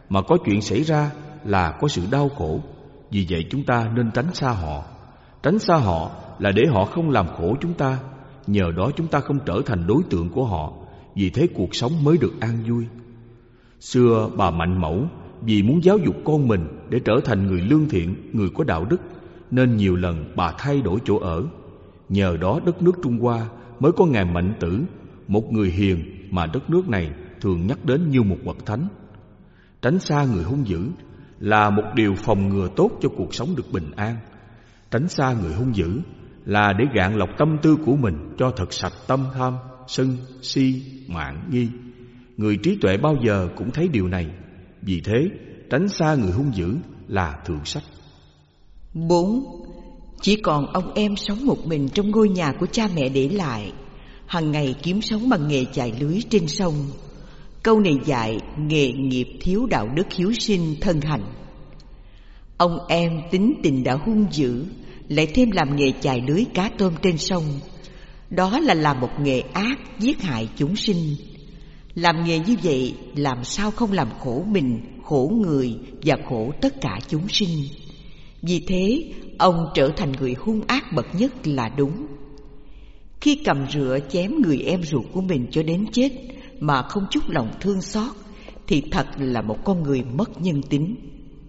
Speaker 1: mà có chuyện xảy ra là có sự đau khổ. Vì vậy chúng ta nên tránh xa họ. Tránh xa họ là để họ không làm khổ chúng ta. Nhờ đó chúng ta không trở thành đối tượng của họ. Vì thế cuộc sống mới được an vui. Xưa bà Mạnh Mẫu vì muốn giáo dục con mình để trở thành người lương thiện, người có đạo đức, nên nhiều lần bà thay đổi chỗ ở. Nhờ đó đất nước Trung Hoa mới có ngài Mạnh Tử, một người hiền mà đất nước này thường nhắc đến như một bậc thánh. Tránh xa người hung dữ là một điều phòng ngừa tốt cho cuộc sống được bình an. Tránh xa người hung dữ là để gạn lọc tâm tư của mình cho thật sạch tâm tham, sân, si, mạn, nghi. Người trí tuệ bao giờ cũng thấy điều này. Vì thế, tránh xa người hung dữ là thượng sách.
Speaker 2: 4. Chỉ còn ông em sống một mình trong ngôi nhà của cha mẹ để lại, hằng ngày kiếm sống bằng nghề chài lưới trên sông. Câu này dạy nghề nghiệp thiếu đạo đức hiếu sinh thân hành. Ông em tính tình đã hung dữ, lại thêm làm nghề chài lưới cá tôm trên sông. Đó là làm một nghề ác, giết hại chúng sinh. Làm nghề như vậy làm sao không làm khổ mình, khổ người và khổ tất cả chúng sinh. Vì thế ông trở thành người hung ác bậc nhất là đúng. Khi cầm rựa chém người em ruột của mình cho đến chết mà không chút lòng thương xót thì thật là một con người mất nhân tính.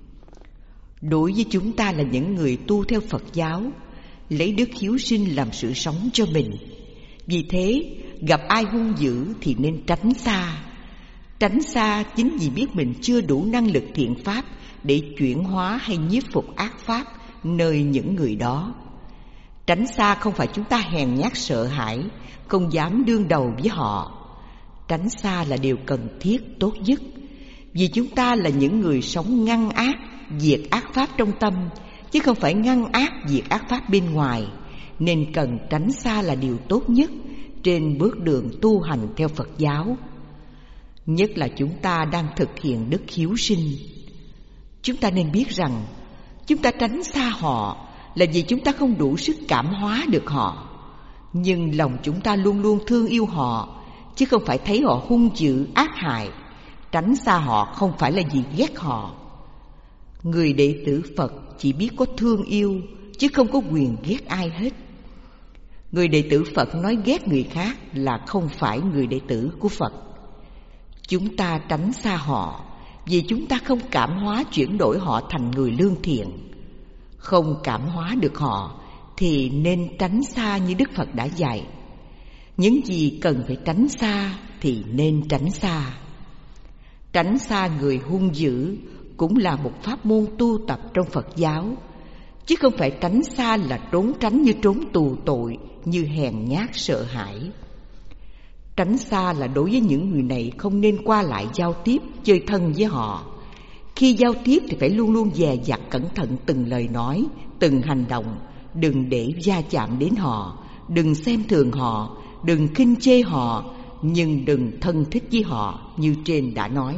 Speaker 2: Đối với chúng ta là những người tu theo Phật giáo, lấy đức hiếu sinh làm sự sống cho mình. Vì thế gặp ai hung dữ thì nên tránh xa. Tránh xa chính vì biết mình chưa đủ năng lực thiện pháp để chuyển hóa hay nhiếp phục ác pháp nơi những người đó. Tránh xa không phải chúng ta hèn nhát sợ hãi, không dám đương đầu với họ. Tránh xa là điều cần thiết tốt nhất, vì chúng ta là những người sống ngăn ác, diệt ác pháp trong tâm, chứ không phải ngăn ác, diệt ác pháp bên ngoài. Nên cần tránh xa là điều tốt nhất trên bước đường tu hành theo Phật giáo. Nhất là chúng ta đang thực hiện đức hiếu sinh. Chúng ta nên biết rằng chúng ta tránh xa họ là vì chúng ta không đủ sức cảm hóa được họ. Nhưng lòng chúng ta luôn luôn thương yêu họ, chứ không phải thấy họ hung dữ, ác hại. Tránh xa họ không phải là vì ghét họ. Người đệ tử Phật chỉ biết có thương yêu, chứ không có quyền ghét ai hết. Người đệ tử Phật nói ghét người khác là không phải người đệ tử của Phật. Chúng ta tránh xa họ vì chúng ta không cảm hóa chuyển đổi họ thành người lương thiện. Không cảm hóa được họ thì nên tránh xa như Đức Phật đã dạy. Những gì cần phải tránh xa thì nên tránh xa. Tránh xa người hung dữ cũng là một pháp môn tu tập trong Phật giáo, chứ không phải tránh xa là trốn tránh như trốn tù tội, như hèn nhát sợ hãi. Tránh xa là đối với những người này không nên qua lại giao tiếp, chơi thân với họ. Khi giao tiếp thì phải luôn luôn dè dặt cẩn thận từng lời nói, từng hành động. Đừng để va chạm đến họ, đừng xem thường họ, đừng khinh chê họ, nhưng đừng thân thích với họ như trên đã nói.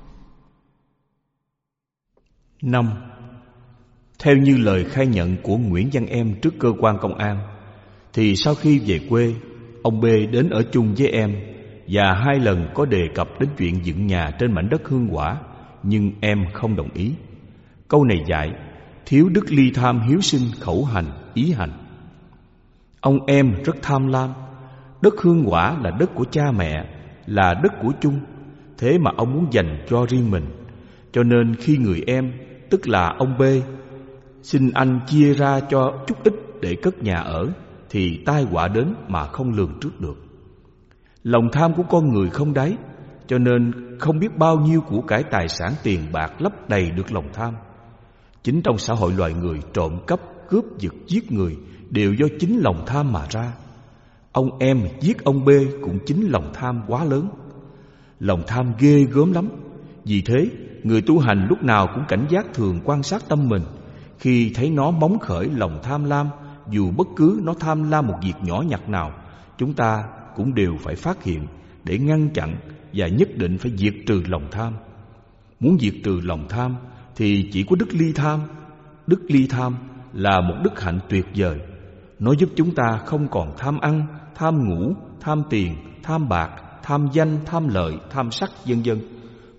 Speaker 1: 5. Theo như lời khai nhận của Nguyễn Văn Em trước cơ quan công an, thì sau khi về quê, ông B đến ở chung với em và 2 lần có đề cập đến chuyện dựng nhà trên mảnh đất hương quả, nhưng em không đồng ý. Câu này dạy thiếu đức ly tham hiếu sinh khẩu hành ý hành. Ông em rất tham lam. Đất hương quả là đất của cha mẹ, là đất của chung, thế mà ông muốn dành cho riêng mình. Cho nên khi người em, tức là ông B, xin anh chia ra cho chút ít để cất nhà ở, thì tai họa đến mà không lường trước được. Lòng tham của con người không đáy, cho nên không biết bao nhiêu của cải tài sản tiền bạc lấp đầy được lòng tham. Chính trong xã hội loài người, trộm cắp, cướp giật, giết người đều do chính lòng tham mà ra. Ông em giết ông B cũng chính lòng tham quá lớn. Lòng tham ghê gớm lắm. Vì thế, người tu hành lúc nào cũng cảnh giác thường quan sát tâm mình. Khi thấy nó móng khởi lòng tham lam, dù bất cứ nó tham lam một việc nhỏ nhặt nào, chúng ta cũng đều phải phát hiện để ngăn chặn và nhất định phải diệt trừ lòng tham. Muốn diệt trừ lòng tham thì chỉ có đức ly tham. Đức ly tham là một đức hạnh tuyệt vời. Nó giúp chúng ta không còn tham ăn, tham ngủ, tham tiền, tham bạc, tham danh, tham lợi, tham sắc vân vân.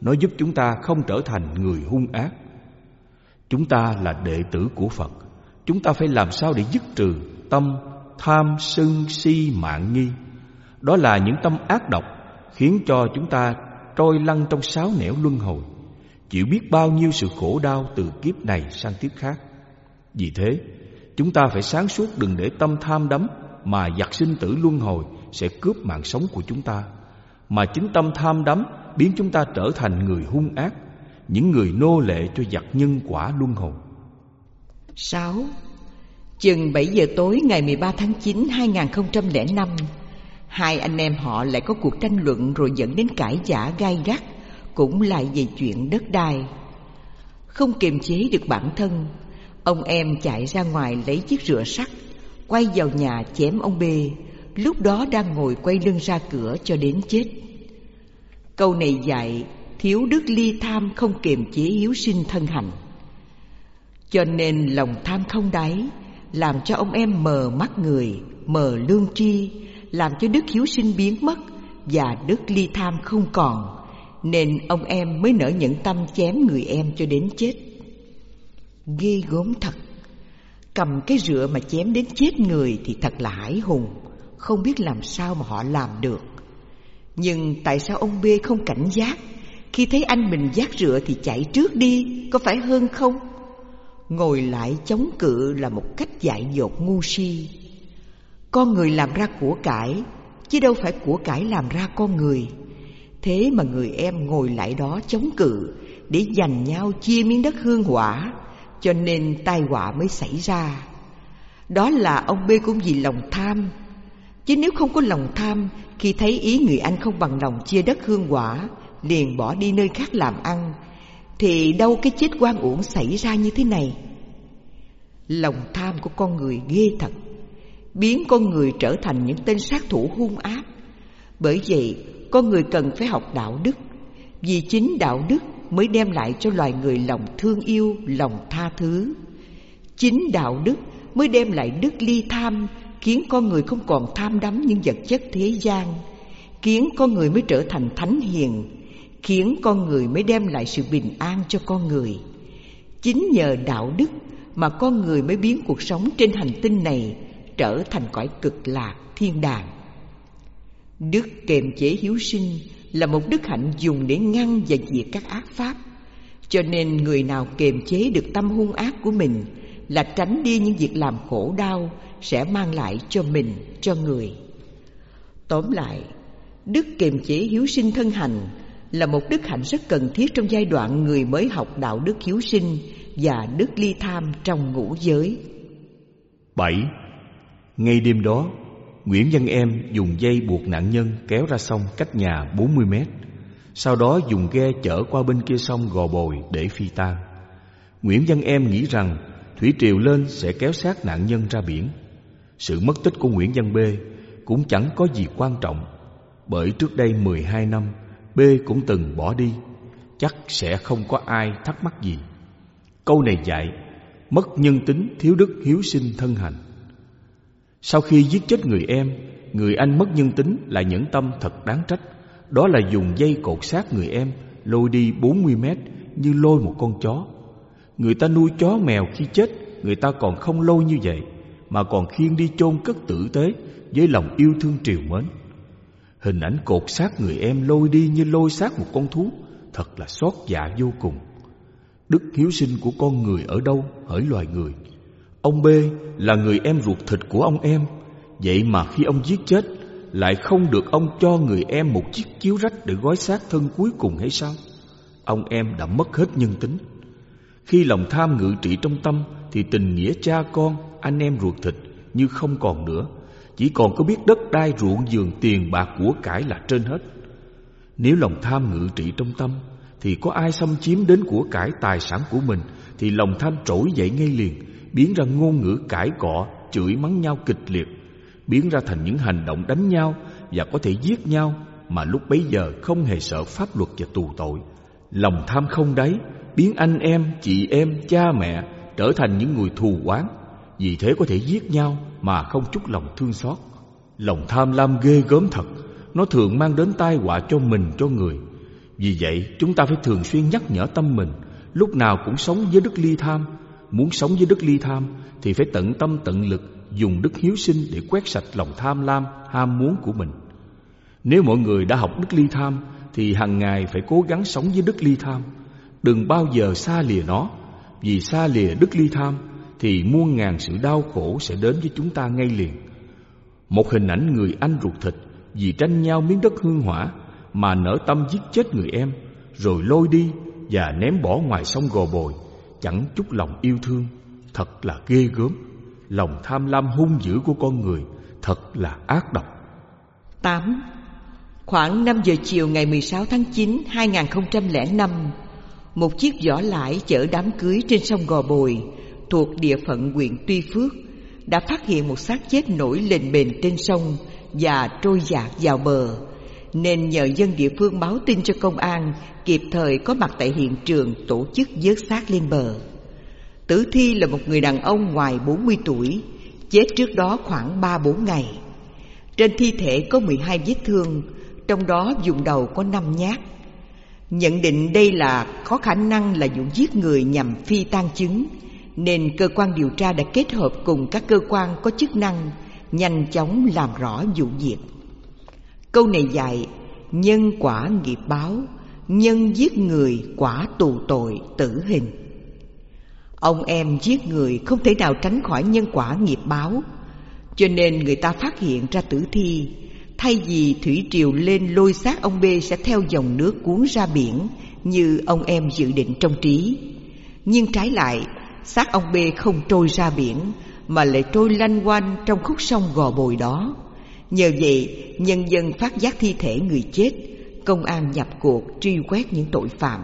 Speaker 1: Nó giúp chúng ta không trở thành người hung ác. Chúng ta là đệ tử của Phật. Chúng ta phải làm sao để dứt trừ tâm tham, sân, si, mạn nghi. Đó là những tâm ác độc khiến cho chúng ta trôi lăn trong sáu nẻo luân hồi, chịu biết bao nhiêu sự khổ đau từ kiếp này sang kiếp khác. Vì thế, chúng ta phải sáng suốt, đừng để tâm tham đắm mà giặc sinh tử luân hồi sẽ cướp mạng sống của chúng ta. Mà chính tâm tham đắm biến chúng ta trở thành người hung ác, những người nô lệ cho giặc nhân quả luân hồi.
Speaker 2: 6. Chừng 7 giờ tối ngày 13 tháng 9, 2005, hai anh em họ lại có cuộc tranh luận rồi dẫn đến cãi vã gay gắt, cũng lại về chuyện đất đai. Không kiềm chế được bản thân, ông em chạy ra ngoài lấy chiếc rựa sắt, quay vào nhà chém ông B, lúc đó đang ngồi quay lưng ra cửa cho đến chết. Câu này dạy thiếu đức ly tham, không kiềm chế hiếu sinh thân hành. Cho nên lòng tham không đáy làm cho ông em mờ mắt người, mờ lương tri, làm cho đức hiếu sinh biến mất và đức ly tham không còn, nên ông em mới nỡ nhẫn tâm chém người em cho đến chết. Ghê gớm thật. Cầm cái rựa mà chém đến chết người thì thật là hãi hùng, không biết làm sao mà họ làm được. Nhưng tại sao ông B không cảnh giác, khi thấy anh mình vác rựa thì chạy trước đi, có phải hơn không? Ngồi lại chống cự là một cách dại dột ngu si. Con người làm ra của cải, chứ đâu phải của cải làm ra con người. Thế mà người em ngồi lại đó chống cự để giành nhau chia miếng đất hương hỏa, cho nên tai họa mới xảy ra. Đó là ông B cũng vì lòng tham. Chứ nếu không có lòng tham, khi thấy ý người anh không bằng lòng chia đất hương hỏa, liền bỏ đi nơi khác làm ăn, thì đâu cái chết oan uổng xảy ra như thế này. Lòng tham của con người ghê thật, biến con người trở thành những tên sát thủ hung ác. Bởi vậy con người cần phải học đạo đức, vì chính đạo đức mới đem lại cho loài người lòng thương yêu, lòng tha thứ. Chính đạo đức mới đem lại đức ly tham, khiến con người không còn tham đắm những vật chất thế gian, khiến con người mới trở thành thánh hiền, khiến con người mới đem lại sự bình an cho con người. Chính nhờ đạo đức mà con người mới biến cuộc sống trên hành tinh này trở thành cõi cực lạc thiên đàng. Đức kiềm chế hiếu sinh là một đức hạnh dùng để ngăn và diệt các ác pháp. Cho nên người nào kiềm chế được tâm hung ác của mình là tránh đi những việc làm khổ đau sẽ mang lại cho mình, cho người. Tóm lại, đức kiềm chế hiếu sinh thân hành là một đức hạnh rất cần thiết trong giai đoạn người mới học đạo đức hiếu sinh và đức ly tham trong ngũ giới.
Speaker 1: 7. Ngay đêm đó, Nguyễn Văn Em dùng dây buộc nạn nhân kéo ra sông cách nhà 40 mét. Sau đó dùng ghe chở qua bên kia sông Gò Bồi để phi tang. Nguyễn Văn Em nghĩ rằng thủy triều lên sẽ kéo xác nạn nhân ra biển. Sự mất tích của Nguyễn Văn B cũng chẳng có gì quan trọng, bởi trước đây 12 năm B cũng từng bỏ đi, chắc sẽ không có ai thắc mắc gì. Câu này dạy mất nhân tính, thiếu đức hiếu sinh thân hành. Sau khi giết chết người em, người anh mất nhân tính lại nhẫn tâm thật đáng trách. Đó là dùng dây cột xác người em lôi đi 40 mét như lôi một con chó. Người ta nuôi chó mèo khi chết, người ta còn không lôi như vậy, mà còn khiêng đi chôn cất tử tế với lòng yêu thương trìu mến. Hình ảnh cột xác người em lôi đi như lôi xác một con thú, thật là xót dạ vô cùng. Đức hiếu sinh của con người ở đâu hỡi loài người? Ông B là người em ruột thịt của ông em, vậy mà khi ông giết chết lại không được ông cho người em một chiếc chiếu rách để gói xác thân cuối cùng hay sao? Ông em đã mất hết nhân tính. Khi lòng tham ngự trị trong tâm thì tình nghĩa cha con, anh em ruột thịt như không còn nữa, chỉ còn có biết đất đai, ruộng vườn, tiền bạc của cải là trên hết. Nếu lòng tham ngự trị trong tâm thì có ai xâm chiếm đến của cải tài sản của mình thì lòng tham trỗi dậy ngay liền, biến ra ngôn ngữ cãi cọ, chửi mắng nhau kịch liệt, biến ra thành những hành động đánh nhau và có thể giết nhau, mà lúc bấy giờ không hề sợ pháp luật và tù tội. Lòng tham không đáy biến anh em, chị em, cha mẹ trở thành những người thù oán, vì thế có thể giết nhau mà không chút lòng thương xót. Lòng tham lam ghê gớm thật, nó thường mang đến tai họa cho mình, cho người. Vì vậy chúng ta phải thường xuyên nhắc nhở tâm mình lúc nào cũng sống với đức ly tham. Muốn sống với đức ly tham thì phải tận tâm tận lực dùng đức hiếu sinh để quét sạch lòng tham lam, ham muốn của mình. Nếu mọi người đã học đức ly tham thì hàng ngày phải cố gắng sống với đức ly tham, đừng bao giờ xa lìa nó. Vì xa lìa đức ly tham thì muôn ngàn sự đau khổ sẽ đến với chúng ta ngay liền. Một hình ảnh người anh ruột thịt vì tranh nhau miếng đất hương hỏa mà nỡ tâm giết chết người em, rồi lôi đi và ném bỏ ngoài sông Gò Bồi, chẳng chút lòng yêu thương. Thật là ghê gớm. Lòng tham lam hung dữ của con người thật là ác độc.
Speaker 2: 8. Khoảng 5 giờ chiều ngày 16 tháng 9, 2005, một chiếc vỏ lãi chở đám cưới trên sông Gò Bồi thuộc địa phận huyện Tuy Phước đã phát hiện một xác chết nổi lềnh bềnh trên sông và trôi dạt vào bờ, nên nhờ dân địa phương báo tin cho công an kịp thời có mặt tại hiện trường tổ chức vớt xác lên bờ. Tử thi là một người đàn ông ngoài 40 tuổi, chết trước đó khoảng 3-4 ngày. Trên thi thể có 12 vết thương, trong đó vùng đầu có 5 nhát. Nhận định đây có khả năng là vụ giết người nhằm phi tang chứng, nên cơ quan điều tra đã kết hợp cùng các cơ quan có chức năng nhanh chóng làm rõ vụ việc. Câu này dạy: nhân quả nghiệp báo, nhân giết người quả tù tội tử hình. Ông em giết người không thể nào tránh khỏi nhân quả nghiệp báo, cho nên người ta phát hiện ra tử thi, thay vì thủy triều lên lôi xác ông B sẽ theo dòng nước cuốn ra biển như ông em dự định trong trí. Nhưng trái lại, xác ông B không trôi ra biển mà lại trôi lanh quanh trong khúc sông Gò Bồi đó. Nhờ vậy, nhân dân phát giác thi thể người chết, công an nhập cuộc truy quét những tội phạm.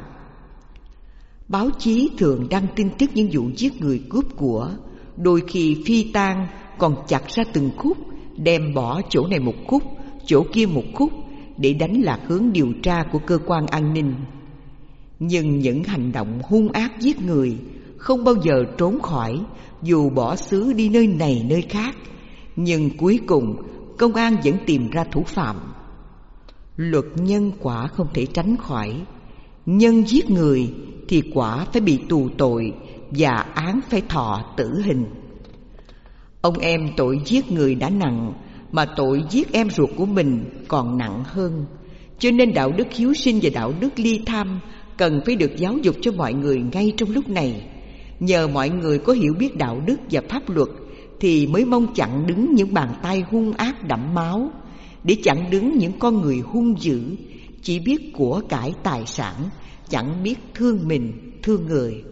Speaker 2: Báo chí thường đăng tin tức những vụ giết người cướp của, đôi khi phi tang còn chặt ra từng khúc, đem bỏ chỗ này một khúc, chỗ kia một khúc để đánh lạc hướng điều tra của cơ quan an ninh. Nhưng những hành động hung ác giết người không bao giờ trốn khỏi, dù bỏ xứ đi nơi này nơi khác, nhưng cuối cùng công an vẫn tìm ra thủ phạm. Luật nhân quả không thể tránh khỏi. Nhân giết người thì quả phải bị tù tội và án phải thọ tử hình. Ông em tội giết người đã nặng, mà tội giết em ruột của mình còn nặng hơn. Cho nên đạo đức hiếu sinh và đạo đức ly tham cần phải được giáo dục cho mọi người ngay trong lúc này. Nhờ mọi người có hiểu biết đạo đức và pháp luật thì mới mong chặn đứng những bàn tay hung ác đẫm máu, để chặn đứng những con người hung dữ, chỉ biết của cải tài sản, chẳng biết thương mình, thương người.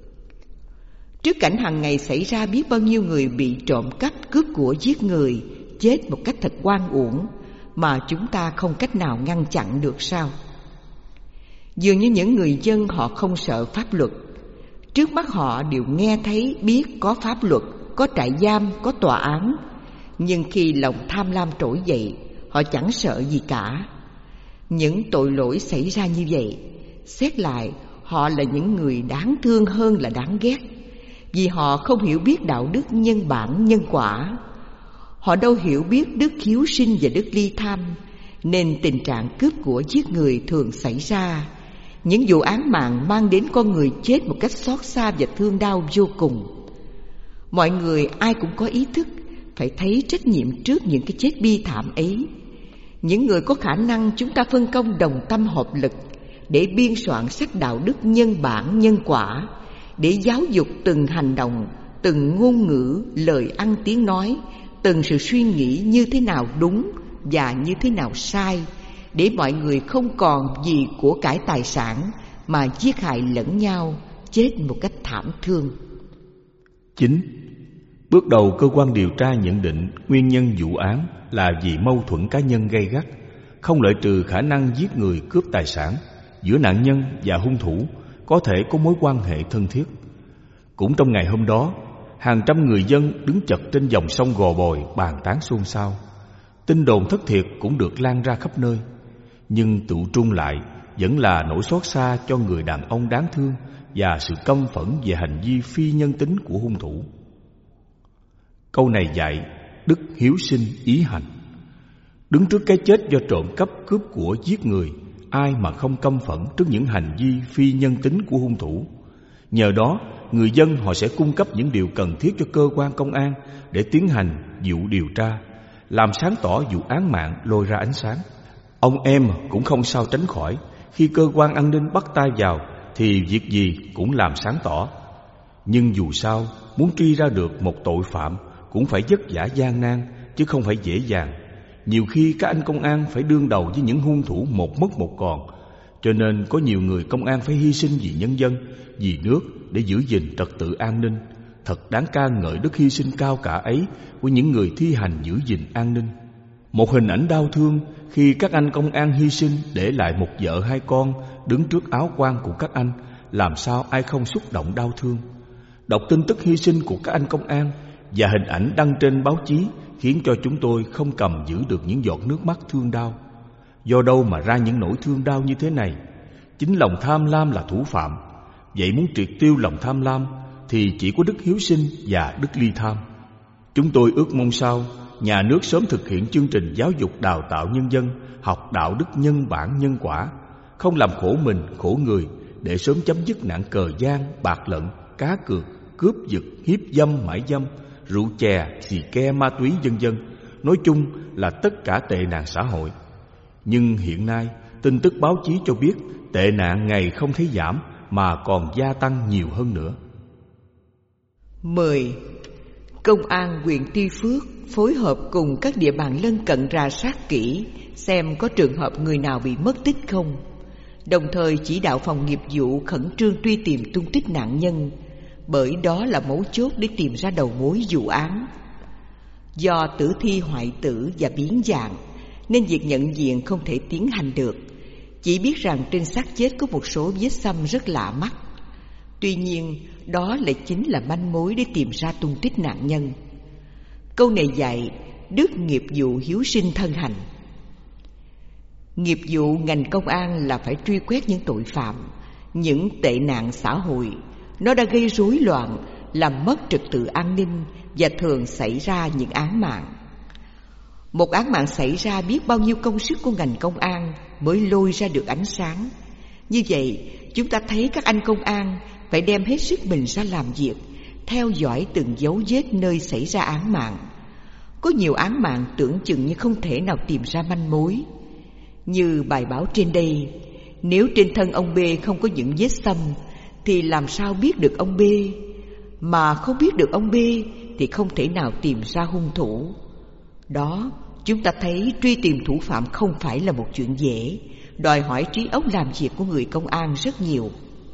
Speaker 2: Trước cảnh hàng ngày xảy ra biết bao nhiêu người bị trộm cắp, cướp của, giết người, chết một cách thật oan uổng mà chúng ta không cách nào ngăn chặn được sao? Dường như những người dân họ không sợ pháp luật. Trước mắt họ đều nghe thấy biết có pháp luật, có trại giam, có tòa án. Nhưng khi lòng tham lam trỗi dậy, họ chẳng sợ gì cả. Những tội lỗi xảy ra như vậy, xét lại họ là những người đáng thương hơn là đáng ghét, vì họ không hiểu biết đạo đức nhân bản nhân quả. Họ đâu hiểu biết đức hiếu sinh và đức ly tham, nên tình trạng cướp của giết người thường xảy ra. Những vụ án mạng mang đến con người chết một cách xót xa và thương đau vô cùng. Mọi người ai cũng có ý thức phải thấy trách nhiệm trước những cái chết bi thảm ấy. Những người có khả năng chúng ta phân công đồng tâm hợp lực để biên soạn sách đạo đức nhân bản nhân quả, để giáo dục từng hành động, từng ngôn ngữ, lời ăn tiếng nói, từng sự suy nghĩ như thế nào đúng và như thế nào sai, để mọi người không còn vì của cải tài sản mà giết hại lẫn nhau, chết một cách thảm thương.
Speaker 1: 9. Bước đầu cơ quan điều tra nhận định nguyên nhân vụ án là vì mâu thuẫn cá nhân gay gắt, không loại trừ khả năng giết người cướp tài sản. Giữa nạn nhân và hung thủ có thể có mối quan hệ thân thiết. Cũng trong ngày hôm đó, hàng trăm người dân đứng chật trên dòng sông Gò Bồi bàn tán xôn xao. Tin đồn thất thiệt cũng được lan ra khắp nơi, nhưng tụ trung lại vẫn là nỗi xót xa cho người đàn ông đáng thương và sự căm phẫn về hành vi phi nhân tính của hung thủ. Câu này dạy đức hiếu sinh ý hành. Đứng trước cái chết do trộm cắp, cướp của, giết người, ai mà không căm phẫn trước những hành vi phi nhân tính của hung thủ. Nhờ đó, người dân họ sẽ cung cấp những điều cần thiết cho cơ quan công an để tiến hành vụ điều tra, làm sáng tỏ vụ án mạng lôi ra ánh sáng. Ông em cũng không sao tránh khỏi, khi cơ quan an ninh bắt tay vào thì việc gì cũng làm sáng tỏ. Nhưng dù sao, muốn truy ra được một tội phạm cũng phải vất vả gian nan, chứ không phải dễ dàng. Nhiều khi các anh công an phải đương đầu với những hung thủ một mất một còn, cho nên có nhiều người công an phải hy sinh vì nhân dân, vì nước để giữ gìn trật tự an ninh. Thật đáng ca ngợi đức hy sinh cao cả ấy của những người thi hành giữ gìn an ninh. Một hình ảnh đau thương khi các anh công an hy sinh để lại một vợ hai con đứng trước áo quan của các anh, làm sao ai không xúc động đau thương. Đọc tin tức hy sinh của các anh công an và hình ảnh đăng trên báo chí khiến cho chúng tôi không cầm giữ được những giọt nước mắt thương đau. Do đâu mà ra những nỗi thương đau như thế này? Chính lòng tham lam là thủ phạm. Vậy muốn triệt tiêu lòng tham lam thì chỉ có đức hiếu sinh và đức ly tham. Chúng tôi ước mong sao nhà nước sớm thực hiện chương trình giáo dục đào tạo nhân dân học đạo đức nhân bản nhân quả, không làm khổ mình khổ người, để sớm chấm dứt nạn cờ gian, bạc lận, cá cược, cướp giật, hiếp dâm, mại dâm, rượu chè, xì ke, ma túy vân vân. Nói chung là tất cả tệ nạn xã hội. Nhưng hiện nay tin tức báo chí cho biết tệ nạn ngày không thấy giảm mà còn gia tăng nhiều hơn nữa.
Speaker 2: 10. Công an huyện Tuy Phước phối hợp cùng các địa bàn lân cận rà soát kỹ xem có trường hợp người nào bị mất tích không, đồng thời chỉ đạo phòng nghiệp vụ khẩn trương truy tìm tung tích nạn nhân, bởi đó là mấu chốt để tìm ra đầu mối vụ án. Do tử thi hoại tử và biến dạng nên việc nhận diện không thể tiến hành được, chỉ biết rằng trên xác chết có một số vết xăm rất lạ mắt. Tuy nhiên, đó lại chính là manh mối để tìm ra tung tích nạn nhân. Câu này dạy đức nghiệp vụ hiếu sinh thân hành. Nghiệp vụ ngành công an là phải truy quét những tội phạm, những tệ nạn xã hội. Nó đã gây rối loạn, làm mất trật tự an ninh và thường xảy ra những án mạng. Một án mạng xảy ra biết bao nhiêu công sức của ngành công an mới lôi ra được ánh sáng. Như vậy, chúng ta thấy các anh công an phải đem hết sức mình ra làm việc, theo dõi từng dấu vết nơi xảy ra án mạng. Có nhiều án mạng tưởng chừng như không thể nào tìm ra manh mối. Như bài báo trên đây, nếu trên thân ông B không có những vết xăm thì làm sao biết được ông B? Mà không biết được ông B thì không thể nào tìm ra hung thủ. Đó, chúng ta thấy truy tìm thủ phạm không phải là một chuyện dễ, đòi hỏi trí óc làm việc của người công an rất nhiều.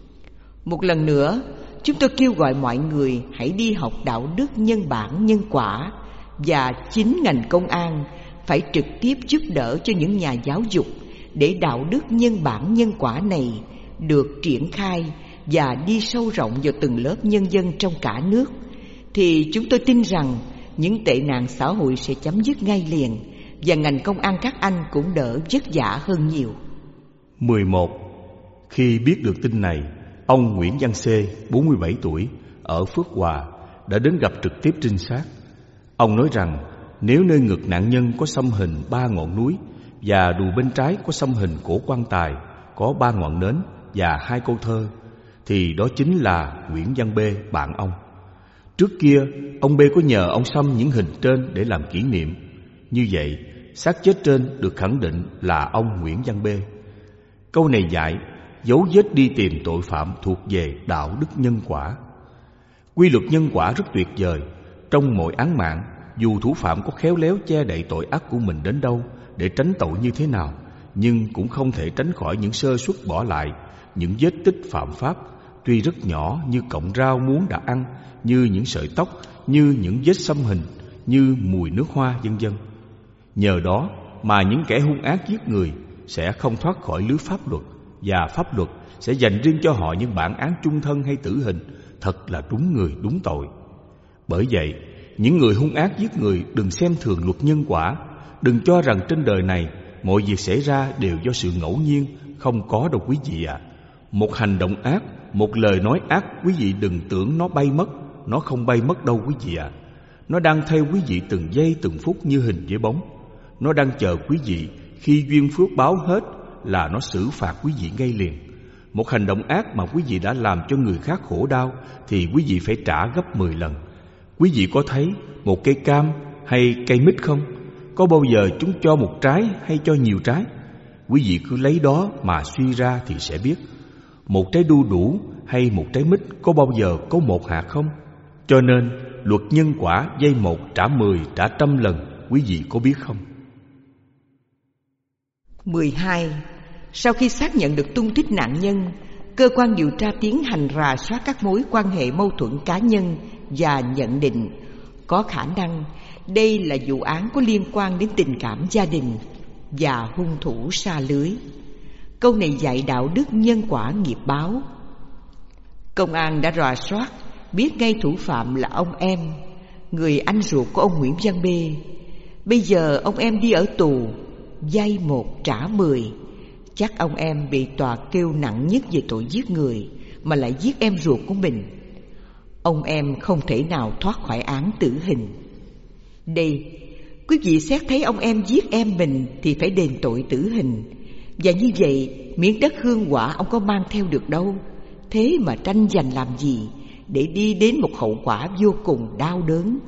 Speaker 2: Một lần nữa, chúng tôi kêu gọi mọi người hãy đi học đạo đức nhân bản nhân quả, và chính ngành công an phải trực tiếp giúp đỡ cho những nhà giáo dục để đạo đức nhân bản nhân quả này được triển khai và đi sâu rộng vào từng lớp nhân dân trong cả nước, thì chúng tôi tin rằng những tệ nạn xã hội sẽ chấm dứt ngay liền, và ngành công an các anh cũng đỡ vất vả hơn nhiều.
Speaker 1: 11. Khi biết được tin này, ông Nguyễn Văn C, 47 tuổi, ở Phước Hòa đã đến gặp trực tiếp trinh sát. Ông nói rằng nếu nơi ngực nạn nhân có xăm hình 3 ngọn núi và đùi bên trái có xăm hình cổ quan tài có 3 ngọn nến và 2 câu thơ, thì đó chính là Nguyễn Văn B, bạn ông. Trước kia, ông B có nhờ ông xăm những hình trên để làm kỷ niệm. Như vậy, xác chết trên được khẳng định là ông Nguyễn Văn B. Câu này dạy dấu vết đi tìm tội phạm thuộc về đạo đức nhân quả. Quy luật nhân quả rất tuyệt vời. Trong mọi án mạng, dù thủ phạm có khéo léo che đậy tội ác của mình đến đâu để tránh tội như thế nào, nhưng cũng không thể tránh khỏi những sơ suất bỏ lại, những vết tích phạm pháp, tuy rất nhỏ như cọng rau muống đã ăn, như những sợi tóc, như những vết xăm hình, như mùi nước hoa vân vân. Nhờ đó mà những kẻ hung ác giết người sẽ không thoát khỏi lưới pháp luật, và pháp luật sẽ dành riêng cho họ những bản án chung thân hay tử hình, thật là đúng người đúng tội. Bởi vậy, những người hung ác giết người đừng xem thường luật nhân quả, đừng cho rằng trên đời này mọi việc xảy ra đều do sự ngẫu nhiên, không có đâu quý vị ạ. Một hành động ác, một lời nói ác, quý vị đừng tưởng nó bay mất, nó không bay mất đâu quý vị ạ. Nó đang theo quý vị từng giây từng phút như hình với bóng. Nó đang chờ quý vị khi duyên phước báo hết, là nó xử phạt quý vị ngay liền. Một hành động ác mà quý vị đã làm cho người khác khổ đau thì quý vị phải trả gấp 10 lần. Quý vị có thấy một cây cam hay cây mít không? Có bao giờ chúng cho một trái hay cho nhiều trái? Quý vị cứ lấy đó mà suy ra thì sẽ biết. Một trái đu đủ hay một trái mít có bao giờ có một hạt không? Cho nên luật nhân quả dây 1 trả 10 trả 100 lần, quý vị có biết không?
Speaker 2: 12. Sau khi xác nhận được tung tích nạn nhân, cơ quan điều tra tiến hành rà soát các mối quan hệ mâu thuẫn cá nhân và nhận định có khả năng đây là vụ án có liên quan đến tình cảm gia đình và hung thủ sa lưới. Câu này dạy đạo đức nhân quả nghiệp báo. Công an đã rà soát, biết ngay thủ phạm là ông Em, người anh ruột của ông Nguyễn Văn B. Bây giờ ông Em đi ở tù, vay 1 trả 10. Chắc ông Em bị tòa kêu nặng nhất về tội giết người, mà lại giết em ruột của mình. Ông Em không thể nào thoát khỏi án tử hình. Đây, quý vị xét thấy ông Em giết em mình thì phải đền tội tử hình. Và như vậy, miếng đất hương hỏa ông có mang theo được đâu. Thế mà tranh giành làm gì, để đi đến một hậu quả vô cùng đau đớn.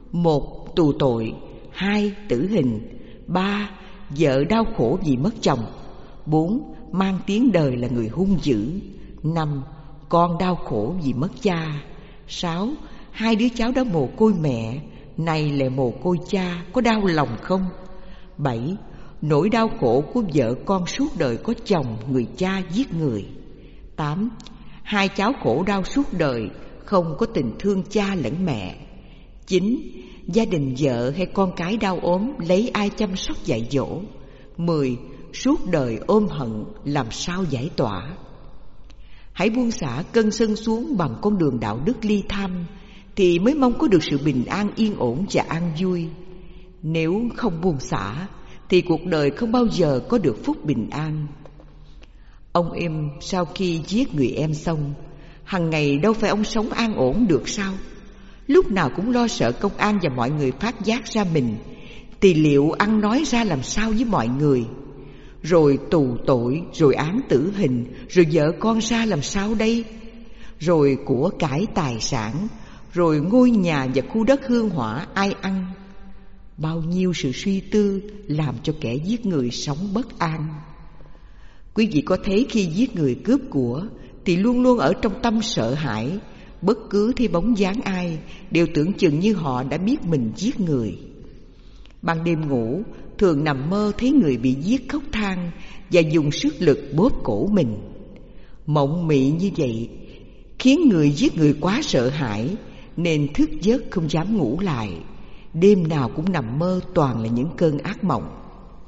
Speaker 2: 1. Tù tội. 2. Tử hình. 3. Vợ đau khổ vì mất chồng. 4. Mang tiếng đời là người hung dữ. 5. Con đau khổ vì mất cha. 6. 2 đứa cháu đã mồ côi mẹ, nay lại mồ côi cha, có đau lòng không? 7. Nỗi đau khổ của vợ con suốt đời có chồng người cha giết người. 8. 2 cháu khổ đau suốt đời, không có tình thương cha lẫn mẹ. 9. Gia đình vợ hay con cái đau ốm, lấy ai chăm sóc dạy dỗ. 10. Suốt đời ôm hận, làm sao giải tỏa. Hãy buông xả cơn sân xuống bằng con đường đạo đức ly tham, thì mới mong có được sự bình an yên ổn và an vui. Nếu không buông xả thì cuộc đời không bao giờ có được phúc bình an. Ông Em sau khi giết người em xong, hằng ngày đâu phải ông sống an ổn được sao? Lúc nào cũng lo sợ công an và mọi người phát giác ra mình, thì liệu ăn nói ra làm sao với mọi người? Rồi tù tội, rồi án tử hình, rồi vợ con ra làm sao đây? Rồi của cải tài sản, rồi ngôi nhà và khu đất hương hỏa ai ăn? Bao nhiêu sự suy tư làm cho kẻ giết người sống bất an. Quý vị có thấy khi giết người cướp của thì luôn luôn ở trong tâm sợ hãi, bất cứ thấy bóng dáng ai đều tưởng chừng như họ đã biết mình giết người. Ban đêm ngủ thường nằm mơ thấy người bị giết khóc than và dùng sức lực bóp cổ mình. Mộng mị như vậy khiến người giết người quá sợ hãi, nên thức giấc không dám ngủ lại. Đêm nào cũng nằm mơ toàn là những cơn ác mộng.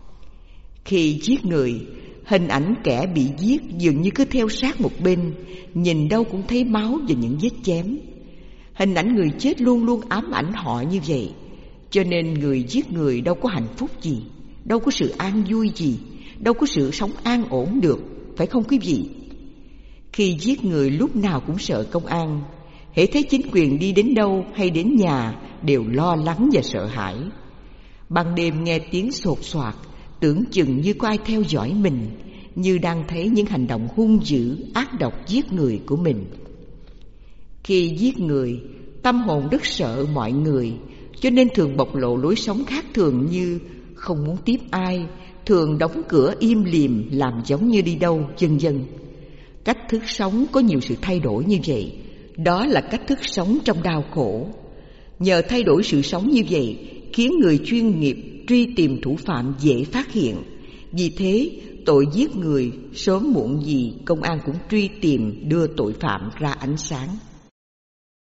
Speaker 2: Khi giết người, hình ảnh kẻ bị giết dường như cứ theo sát một bên, nhìn đâu cũng thấy máu và những vết chém. Hình ảnh người chết luôn luôn ám ảnh họ như vậy. Cho nên người giết người đâu có hạnh phúc gì, đâu có sự an vui gì, đâu có sự sống an ổn được, phải không quý vị? Khi giết người lúc nào cũng sợ công an, hễ thấy chính quyền đi đến đâu hay đến nhà đều lo lắng và sợ hãi. Ban đêm nghe tiếng sột soạt, tưởng chừng như có ai theo dõi mình, như đang thấy những hành động hung dữ, ác độc giết người của mình. Khi giết người, tâm hồn rất sợ mọi người, cho nên thường bộc lộ lối sống khác thường như không muốn tiếp ai, thường đóng cửa im lìm, làm giống như đi đâu, vân vân. Cách thức sống có nhiều sự thay đổi như vậy, đó là cách thức sống trong đau khổ. Nhờ thay đổi sự sống như vậy, khiến người chuyên nghiệp truy tìm thủ phạm dễ phát hiện. Vì thế, tội giết người sớm muộn gì công an cũng truy tìm đưa tội phạm ra ánh sáng.